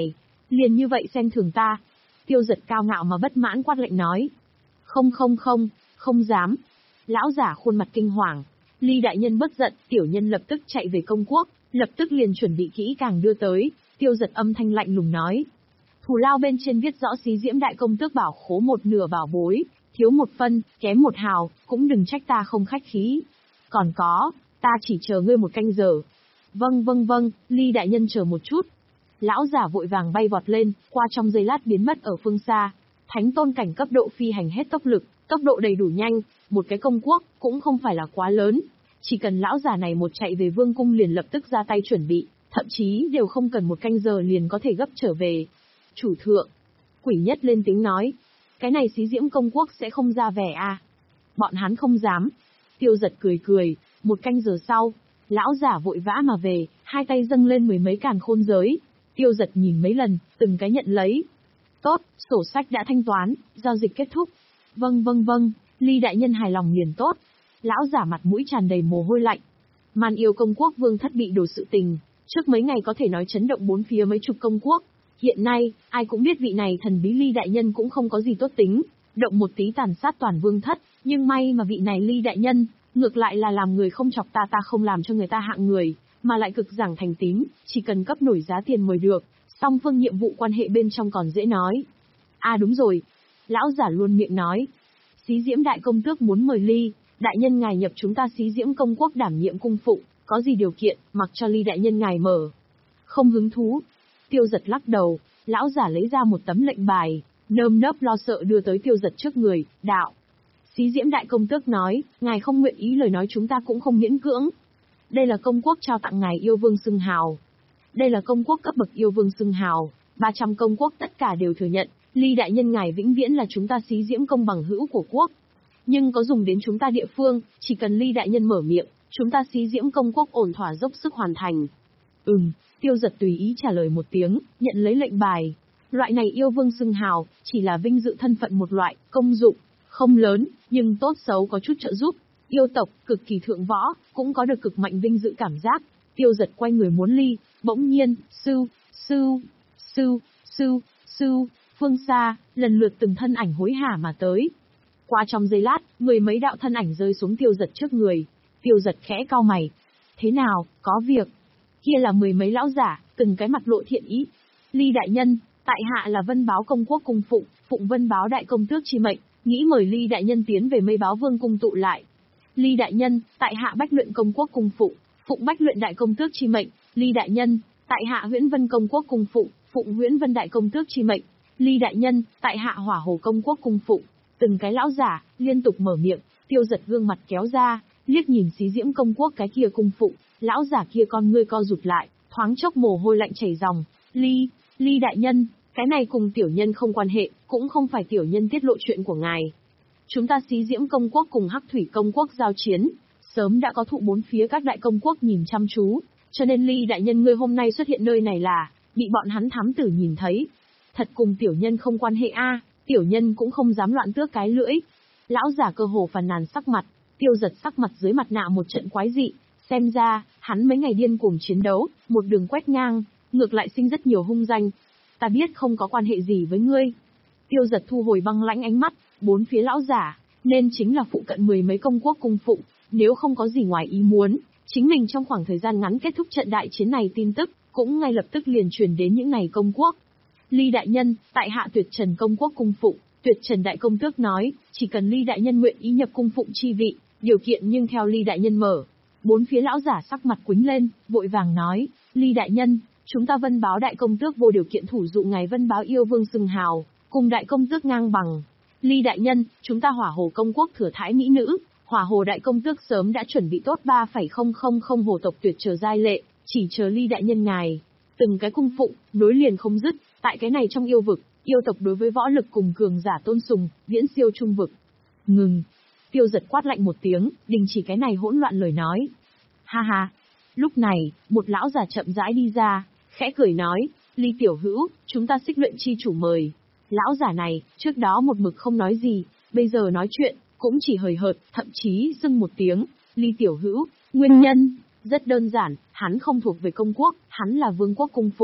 Liền như vậy xem thường ta. Tiêu Giật cao ngạo mà bất mãn quát lệnh nói. Không không không, không dám. Lão giả khuôn mặt kinh hoàng. Ly đại nhân bất giận, tiểu nhân lập tức chạy về công quốc, lập tức liền chuẩn bị kỹ càng đưa tới. Tiêu Giật âm thanh lạnh lùng nói. Thù lao bên trên viết rõ xí diễm đại công tước bảo khố một nửa bảo bối, thiếu một phân, kém một hào, cũng đừng trách ta không khách khí. Còn có, ta chỉ chờ ngươi một canh giờ. Vâng vâng vâng, Ly đại nhân chờ một chút. Lão giả vội vàng bay vọt lên, qua trong giây lát biến mất ở phương xa. Thánh tôn cảnh cấp độ phi hành hết tốc lực, tốc độ đầy đủ nhanh, một cái công quốc, cũng không phải là quá lớn. Chỉ cần lão giả này một chạy về vương cung liền lập tức ra tay chuẩn bị, thậm chí đều không cần một canh giờ liền có thể gấp trở về. Chủ thượng, Quỷ Nhất lên tiếng nói, cái này xí diễm công quốc sẽ không ra vẻ à? Bọn hắn không dám. Tiêu Giật cười cười, một canh giờ sau, lão giả vội vã mà về, hai tay dâng lên mười mấy càn khôn giới. Tiêu Giật nhìn mấy lần, từng cái nhận lấy. Tốt, sổ sách đã thanh toán, giao dịch kết thúc. Vâng vâng vâng, Ly đại nhân hài lòng liền tốt. Lão giả mặt mũi tràn đầy mồ hôi lạnh. Màn yêu công quốc vương thất bị đổ sự tình, trước mấy ngày có thể nói chấn động bốn phía mấy chục công quốc. Hiện nay, ai cũng biết vị này thần bí Ly đại nhân cũng không có gì tốt tính, động một tí tàn sát toàn vương thất, nhưng may mà vị này Ly đại nhân, ngược lại là làm người không chọc ta ta không làm cho người ta hạng người, mà lại cực giảng thành tín, chỉ cần cấp nổi giá tiền mời được, song phương nhiệm vụ quan hệ bên trong còn dễ nói. À đúng rồi, lão giả luôn miệng nói, xí diễm đại công tước muốn mời Ly đại nhân ngài nhập chúng ta xí diễm công quốc đảm nhiệm cung phụng, có gì điều kiện, mặc cho Ly đại nhân ngài mở. Không hứng thú. Tiêu Giật lắc đầu, lão giả lấy ra một tấm lệnh bài, nơm nớp lo sợ đưa tới Tiêu Giật trước người, đạo. Xí diễm đại công tước nói, ngài không nguyện ý lời nói chúng ta cũng không miễn cưỡng. Đây là công quốc trao tặng ngài yêu vương xưng hào. Đây là công quốc cấp bậc yêu vương xưng hào, ba trăm công quốc tất cả đều thừa nhận, Ly đại nhân ngài vĩnh viễn là chúng ta xí diễm công bằng hữu của quốc. Nhưng có dùng đến chúng ta địa phương, chỉ cần Ly đại nhân mở miệng, chúng ta xí diễm công quốc ổn thỏa dốc sức hoàn thành. Ừm, Tiêu Giật tùy ý trả lời một tiếng, nhận lấy lệnh bài. Loại này yêu vương xưng hào, chỉ là vinh dự thân phận một loại, công dụng không lớn, nhưng tốt xấu có chút trợ giúp. Yêu tộc, cực kỳ thượng võ, cũng có được cực mạnh vinh dự cảm giác. Tiêu Giật quay người muốn ly, bỗng nhiên, sư, sư, sư, sư, sư, phương xa, lần lượt từng thân ảnh hối hả mà tới. Qua trong giây lát, mười mấy đạo thân ảnh rơi xuống Tiêu Giật trước người. Tiêu Giật khẽ cau mày. Thế nào, có việc? Kia là mười mấy lão giả, từng cái mặt lộ thiện ý. Ly đại nhân, tại hạ là Vân Báo công quốc cung phụng, phụng Vân Báo đại công tước chi mệnh, nghĩ mời Ly đại nhân tiến về Mây Báo vương cung tụ lại. Ly đại nhân, tại hạ Bách Luyện công quốc cung phụng, phụng Bách Luyện đại công tước chi mệnh. Ly đại nhân, tại hạ Huyễn Vân công quốc cung phụng, phụng Huyễn Vân đại công tước chi mệnh. Ly đại nhân, tại hạ Hỏa Hồ công quốc cung phụng. Từng cái lão giả liên tục mở miệng. Tiêu Giật gương mặt kéo ra, liếc nhìn xí diễm công quốc cái kia cung phụng, lão giả kia con ngươi co rụt lại, thoáng chốc mồ hôi lạnh chảy ròng. Ly, Ly đại nhân, cái này cùng tiểu nhân không quan hệ, cũng không phải tiểu nhân tiết lộ chuyện của ngài. Chúng ta xí diễm công quốc cùng Hắc Thủy công quốc giao chiến, sớm đã có thụ bốn phía các đại công quốc nhìn chăm chú, cho nên Ly đại nhân ngươi hôm nay xuất hiện nơi này là bị bọn hắn thám tử nhìn thấy. Thật cùng tiểu nhân không quan hệ a, à, tiểu nhân cũng không dám loạn tước cái lưỡi. Lão giả cơ hồ phàn nàn sắc mặt. Tiêu Giật sắc mặt dưới mặt nạ một trận quái dị, xem ra hắn mấy ngày điên cuồng chiến đấu, một đường quét ngang, ngược lại sinh rất nhiều hung danh. Ta biết không có quan hệ gì với ngươi. Tiêu Giật thu hồi băng lãnh ánh mắt, bốn phía lão giả, nên chính là phụ cận mười mấy công quốc cung phụng, nếu không có gì ngoài ý muốn, chính mình trong khoảng thời gian ngắn kết thúc trận đại chiến này tin tức, cũng ngay lập tức liền truyền đến những này công quốc. Ly đại nhân, tại hạ Tuyệt Trần công quốc cung phụng, Tuyệt Trần đại công tước nói, chỉ cần Ly đại nhân nguyện ý nhập cung phụng chi vị, điều kiện nhưng theo Ly đại nhân mở. Bốn phía lão giả sắc mặt quĩnh lên, vội vàng nói, Ly đại nhân, chúng ta Vân Báo đại công tước vô điều kiện thủ dụ ngài Vân Báo yêu vương xưng hào, cùng đại công tước ngang bằng. Ly đại nhân, chúng ta Hỏa Hồ công quốc thừa thái mỹ nữ, Hỏa Hồ đại công tước sớm đã chuẩn bị tốt ba phẩy không không không hồ tộc tuyệt chờ giai lệ, chỉ chờ Ly đại nhân ngài. Từng cái cung phụng, nối liền không dứt, tại cái này trong yêu vực, yêu tộc đối với võ lực cùng cường giả tôn sùng, viễn siêu trung vực. Ngừng. Tiêu Giật quát lạnh một tiếng, đình chỉ cái này hỗn loạn lời nói. Ha ha. Lúc này, một lão già chậm rãi đi ra, khẽ cười nói, Ly tiểu hữu, chúng ta Xích Luyện chi chủ mời. Lão giả này, trước đó một mực không nói gì, bây giờ nói chuyện, cũng chỉ hời hợt, thậm chí dưng một tiếng, Ly tiểu hữu, nguyên nhân, rất đơn giản, hắn không thuộc về công quốc, hắn là vương quốc cung phụng.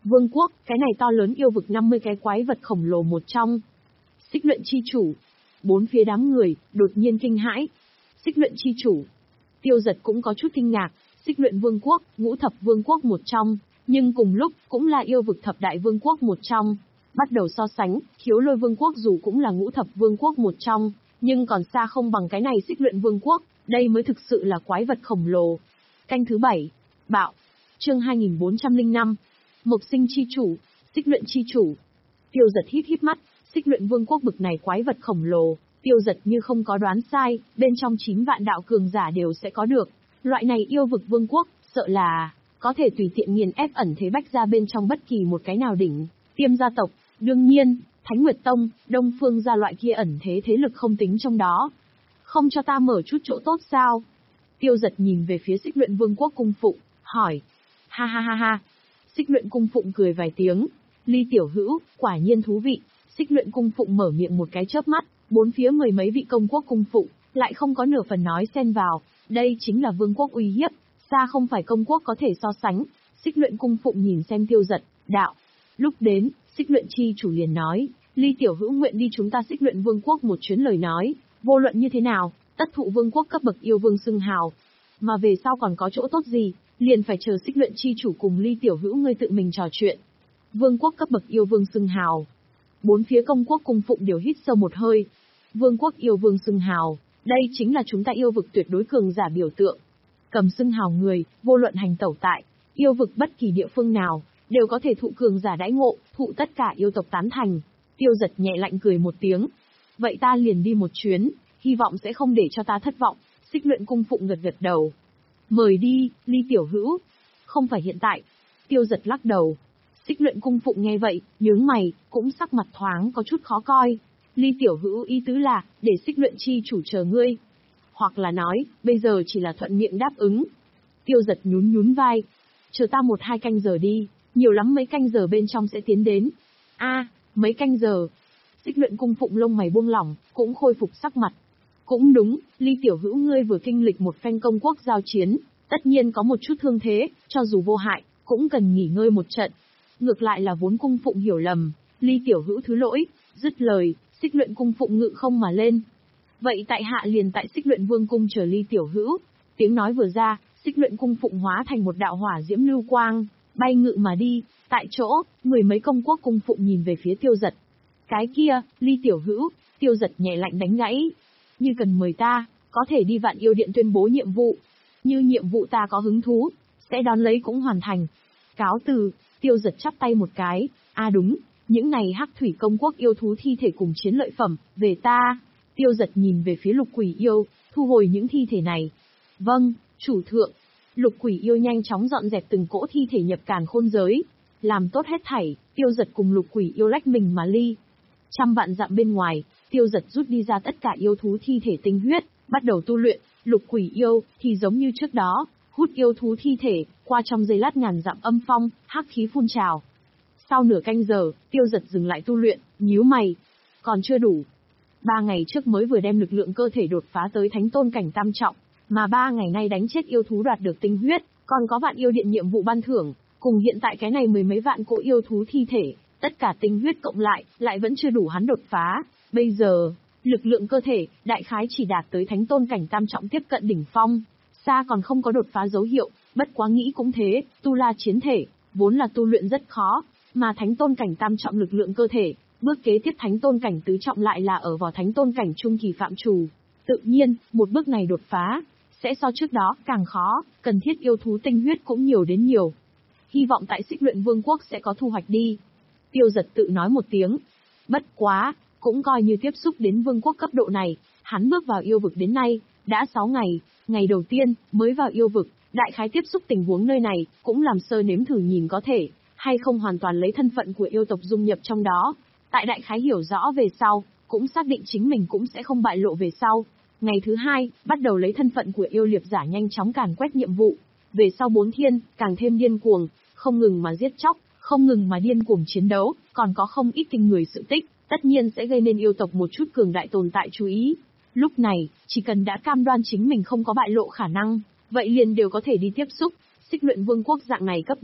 Vương quốc, cái này to lớn yêu vực năm mươi cái quái vật khổng lồ một trong. Xích luyện chi chủ. Bốn phía đám người, đột nhiên kinh hãi. Xích luyện chi chủ. Tiêu Giật cũng có chút kinh ngạc, xích luyện vương quốc, ngũ thập vương quốc một trong, nhưng cùng lúc, cũng là yêu vực thập đại vương quốc một trong. Bắt đầu so sánh, khiếu lôi vương quốc dù cũng là ngũ thập vương quốc một trong, nhưng còn xa không bằng cái này xích luyện vương quốc, đây mới thực sự là quái vật khổng lồ. Canh thứ bảy. Bạo. Chương hai nghìn bốn trăm lẻ năm. Mộc sinh chi chủ, xích luyện chi chủ. Tiêu Giật híp híp mắt, xích luyện vương quốc bực này quái vật khổng lồ, Tiêu Giật như không có đoán sai, bên trong chín vạn đạo cường giả đều sẽ có được. Loại này yêu vực vương quốc, sợ là có thể tùy tiện nghiền ép ẩn thế bách ra bên trong bất kỳ một cái nào đỉnh tiêm gia tộc. Đương nhiên, Thánh Nguyệt Tông, Đông Phương gia loại kia ẩn thế thế lực không tính trong đó. Không cho ta mở chút chỗ tốt sao? Tiêu Giật nhìn về phía xích luyện vương quốc cung phụng, hỏi. Ha ha ha ha. Xích luyện cung phụng cười vài tiếng. Ly tiểu hữu, quả nhiên thú vị. Xích luyện cung phụng mở miệng một cái chớp mắt, bốn phía mười mấy vị công quốc cung phụng, lại không có nửa phần nói xen vào. Đây chính là vương quốc uy hiếp, xa không phải công quốc có thể so sánh. Xích luyện cung phụng nhìn xem Tiêu Giật, đạo. Lúc đến, xích luyện chi chủ liền nói, Ly tiểu hữu nguyện đi chúng ta xích luyện vương quốc một chuyến lời nói, vô luận như thế nào, tất thụ vương quốc cấp bậc yêu vương xưng hào. Mà về sau còn có chỗ tốt gì, liền phải chờ xích luyện chi chủ cùng Ly tiểu hữu ngươi tự mình trò chuyện. Vương quốc cấp bậc yêu vương xưng hào. Bốn phía công quốc cung phụng đều hít sâu một hơi. Vương quốc yêu vương xưng hào, đây chính là chúng ta yêu vực tuyệt đối cường giả biểu tượng. Cầm xưng hào người, vô luận hành tẩu tại yêu vực bất kỳ địa phương nào, đều có thể thụ cường giả đãi ngộ, thụ tất cả yêu tộc tán thành. Tiêu Giật nhẹ lạnh cười một tiếng. Vậy ta liền đi một chuyến, hy vọng sẽ không để cho ta thất vọng. Xích luyện cung phụng gật gật đầu. Mời đi, Ly tiểu hữu. Không phải hiện tại. Tiêu Giật lắc đầu. Xích luyện cung phụng nghe vậy, nhướng mày, cũng sắc mặt thoáng có chút khó coi. Ly tiểu hữu ý tứ là, để xích luyện chi chủ chờ ngươi. Hoặc là nói, bây giờ chỉ là thuận miệng đáp ứng. Tiêu Giật nhún nhún vai. Chờ ta một hai canh giờ đi, nhiều lắm mấy canh giờ bên trong sẽ tiến đến. A, à, mấy canh giờ. Xích luyện cung phụng lông mày buông lỏng, cũng khôi phục sắc mặt. Cũng đúng, Ly tiểu hữu ngươi vừa kinh lịch một phen công quốc giao chiến, tất nhiên có một chút thương thế, cho dù vô hại, cũng cần nghỉ ngơi một trận. Ngược lại là vốn cung phụng hiểu lầm, Ly tiểu hữu thứ lỗi, dứt lời, xích luyện cung phụng ngự không mà lên. Vậy tại hạ liền tại xích luyện vương cung chờ Ly tiểu hữu. Tiếng nói vừa ra, xích luyện cung phụng hóa thành một đạo hỏa diễm lưu quang, bay ngự mà đi. Tại chỗ, mười mấy công quốc cung phụng nhìn về phía Tiêu Giật. Cái kia, Ly tiểu hữu, Tiêu Giật nhẹ lạnh đánh gãy. Như cần mời ta, có thể đi Vạn Yêu Điện tuyên bố nhiệm vụ. Như nhiệm vụ ta có hứng thú, sẽ đón lấy cũng hoàn thành. Cáo từ. Tiêu Giật chắp tay một cái. À đúng, những này hắc thủy công quốc yêu thú thi thể cùng chiến lợi phẩm, về ta. Tiêu Giật nhìn về phía lục quỷ yêu, thu hồi những thi thể này. Vâng, chủ thượng. Lục quỷ yêu nhanh chóng dọn dẹp từng cỗ thi thể nhập càn khôn giới. Làm tốt hết thảy, Tiêu Giật cùng lục quỷ yêu lách mình mà ly. Trăm vạn dặm bên ngoài, Tiêu Giật rút đi ra tất cả yêu thú thi thể tinh huyết, bắt đầu tu luyện. Lục quỷ yêu thì giống như trước đó, hút yêu thú thi thể, qua trong giây lát ngàn dặm âm phong, hắc khí phun trào. Sau nửa canh giờ, Tiêu Giật dừng lại tu luyện, nhíu mày. Còn chưa đủ. Ba ngày trước mới vừa đem lực lượng cơ thể đột phá tới thánh tôn cảnh tam trọng, mà ba ngày nay đánh chết yêu thú đoạt được tinh huyết, còn có Vạn Yêu Điện nhiệm vụ ban thưởng, cùng hiện tại cái này mười mấy vạn cỗ yêu thú thi thể, tất cả tinh huyết cộng lại, lại vẫn chưa đủ hắn đột phá. Bây giờ, lực lượng cơ thể, đại khái chỉ đạt tới thánh tôn cảnh tam trọng tiếp cận đỉnh phong, xa còn không có đột phá dấu hiệu, bất quá nghĩ cũng thế, tu la chiến thể, vốn là tu luyện rất khó, mà thánh tôn cảnh tam trọng lực lượng cơ thể, bước kế tiếp thánh tôn cảnh tứ trọng lại là ở vào thánh tôn cảnh trung kỳ phạm trù. Tự nhiên, một bước này đột phá, sẽ so trước đó càng khó, cần thiết yêu thú tinh huyết cũng nhiều đến nhiều. Hy vọng tại xích luyện vương quốc sẽ có thu hoạch đi. Tiêu Giật tự nói một tiếng. Bất quá, cũng coi như tiếp xúc đến vương quốc cấp độ này, hắn bước vào yêu vực đến nay, đã sáu ngày, ngày đầu tiên, mới vào yêu vực, đại khái tiếp xúc tình huống nơi này, cũng làm sơ nếm thử nhìn có thể, hay không hoàn toàn lấy thân phận của yêu tộc dung nhập trong đó. Tại đại khái hiểu rõ về sau, cũng xác định chính mình cũng sẽ không bại lộ về sau. Ngày thứ hai, bắt đầu lấy thân phận của yêu liệp giả nhanh chóng càn quét nhiệm vụ. Về sau bốn thiên, càng thêm điên cuồng, không ngừng mà giết chóc, không ngừng mà điên cuồng chiến đấu, còn có không ít kinh người sự tích, tất nhiên sẽ gây nên yêu tộc một chút cường đại tồn tại chú ý. Lúc này, chỉ cần đã cam đoan chính mình không có bại lộ khả năng, vậy liền đều có thể đi tiếp xúc. Xích luyện vương quốc dạng này cấp độ,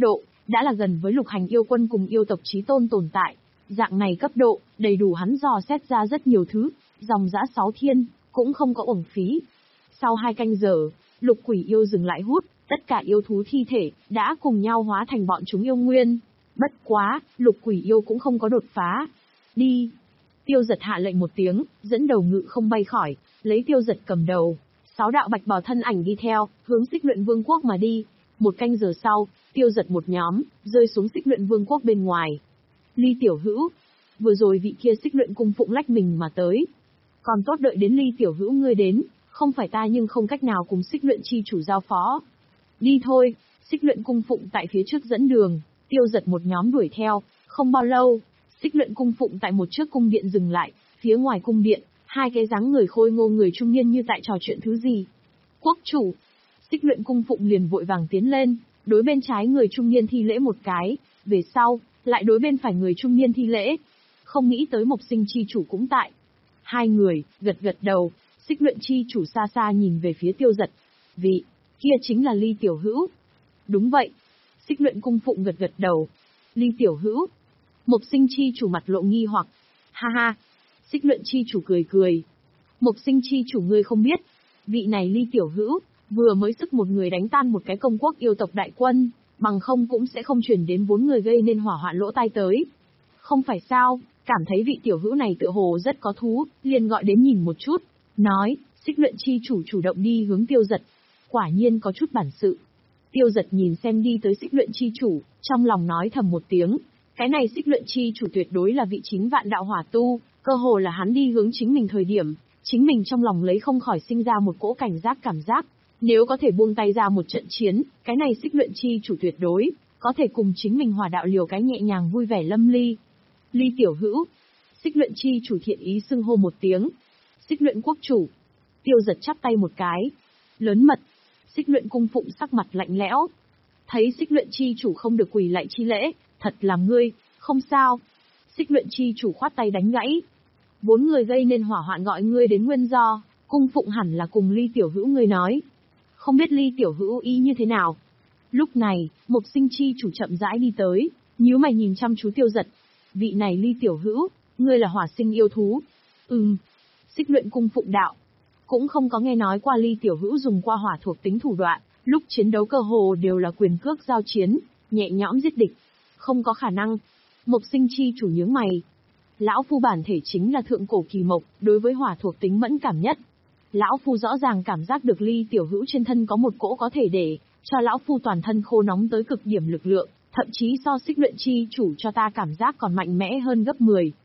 đã là gần với lục hành yêu quân cùng yêu tộc chí tôn tồn tại. Dạng này cấp độ, đầy đủ hắn dò xét ra rất nhiều thứ, dòng dã sáu thiên, cũng không có uổng phí. Sau hai canh giờ, lục quỷ yêu dừng lại hút, tất cả yêu thú thi thể, đã cùng nhau hóa thành bọn chúng yêu nguyên. Bất quá, lục quỷ yêu cũng không có đột phá. Đi! Tiêu Giật hạ lệnh một tiếng, dẫn đầu ngự không bay khỏi, lấy Tiêu Giật cầm đầu. Sáu đạo bạch bào thân ảnh đi theo, hướng Xích Luyện Vương quốc mà đi. Một canh giờ sau, Tiêu Giật một nhóm, rơi xuống Xích Luyện Vương quốc bên ngoài. Ly Tiểu Hữu, vừa rồi vị kia Xích Luyện cung phụng lách mình mà tới. Còn tốt đợi đến Ly Tiểu Hữu ngươi đến, không phải ta nhưng không cách nào cùng Xích Luyện chi chủ giao phó. Đi thôi, Xích Luyện cung phụng tại phía trước dẫn đường, Tiêu Giật một nhóm đuổi theo, không bao lâu, Xích Luyện cung phụng tại một trước cung điện dừng lại, phía ngoài cung điện, hai cái dáng người khôi ngô người trung niên như tại trò chuyện thứ gì. Quốc chủ, Xích Luyện cung phụng liền vội vàng tiến lên, đối bên trái người trung niên thi lễ một cái, về sau, lại đối bên phải người trung niên thi lễ. Không nghĩ tới Mộc Sinh chi chủ cũng tại. Hai người, gật gật đầu, Xích Luyện chi chủ xa xa nhìn về phía Tiêu Giật. Vị, kia chính là Ly Tiểu Hữu. Đúng vậy. Xích Luyện cung phụng gật gật đầu. Ly Tiểu Hữu. Mộc Sinh chi chủ mặt lộ nghi hoặc. Ha ha. Xích Luyện chi chủ cười cười. Mộc Sinh chi chủ ngươi không biết. Vị này Ly Tiểu Hữu, vừa mới sức một người đánh tan một cái công quốc yêu tộc đại quân, bằng không cũng sẽ không chuyển đến bốn người gây nên hỏa hoạn lỗ tai tới. Không phải sao, cảm thấy vị Tiểu Hữu này tựa hồ rất có thú, liền gọi đến nhìn một chút. Nói, Xích Luyện chi chủ chủ động đi hướng Tiêu Giật. Quả nhiên có chút bản sự. Tiêu Giật nhìn xem đi tới Xích Luyện chi chủ, trong lòng nói thầm một tiếng. Cái này Xích Luyện chi chủ tuyệt đối là vị chính vạn đạo hỏa tu, cơ hồ là hắn đi hướng chính mình thời điểm, chính mình trong lòng lấy không khỏi sinh ra một cỗ cảnh giác cảm giác. Nếu có thể buông tay ra một trận chiến, cái này Xích Luyện chi chủ tuyệt đối, có thể cùng chính mình hỏa đạo liều cái nhẹ nhàng vui vẻ lâm ly. Ly Tiểu Hữu. Xích Luyện chi chủ thiện ý xưng hô một tiếng. Xích Luyện quốc chủ. Tiêu Giật chắp tay một cái. Lớn mật. Xích Luyện cung phụng sắc mặt lạnh lẽo. Thấy Xích Luyện chi chủ không được quỳ lạy chi lễ, thật là ngươi, không sao. Xích Luyện chi chủ khoát tay đánh gãy. Bốn người gây nên hỏa hoạn gọi ngươi đến nguyên do, cung phụng hẳn là cùng Ly Tiểu Hữu ngươi nói. Không biết Ly Tiểu Hữu ý như thế nào. Lúc này, Mộc Sinh chi chủ chậm rãi đi tới, nhíu mày nhìn chăm chú Tiêu Giật. Vị này Ly Tiểu Hữu, ngươi là hỏa sinh yêu thú. Ừm. Xích Luyện cung phụng đạo. Cũng không có nghe nói qua Ly Tiểu Hữu dùng qua hỏa thuộc tính thủ đoạn, lúc chiến đấu cơ hồ đều là quyền cước giao chiến, nhẹ nhõm giết địch. Không có khả năng. Mộc Sinh chi chủ nhướng mày. Lão Phu bản thể chính là thượng cổ kỳ mộc, đối với hỏa thuộc tính mẫn cảm nhất. Lão Phu rõ ràng cảm giác được Ly Tiểu Hữu trên thân có một cỗ có thể để cho Lão Phu toàn thân khô nóng tới cực điểm lực lượng, thậm chí so Xích Luyện chi chủ cho ta cảm giác còn mạnh mẽ hơn gấp mười.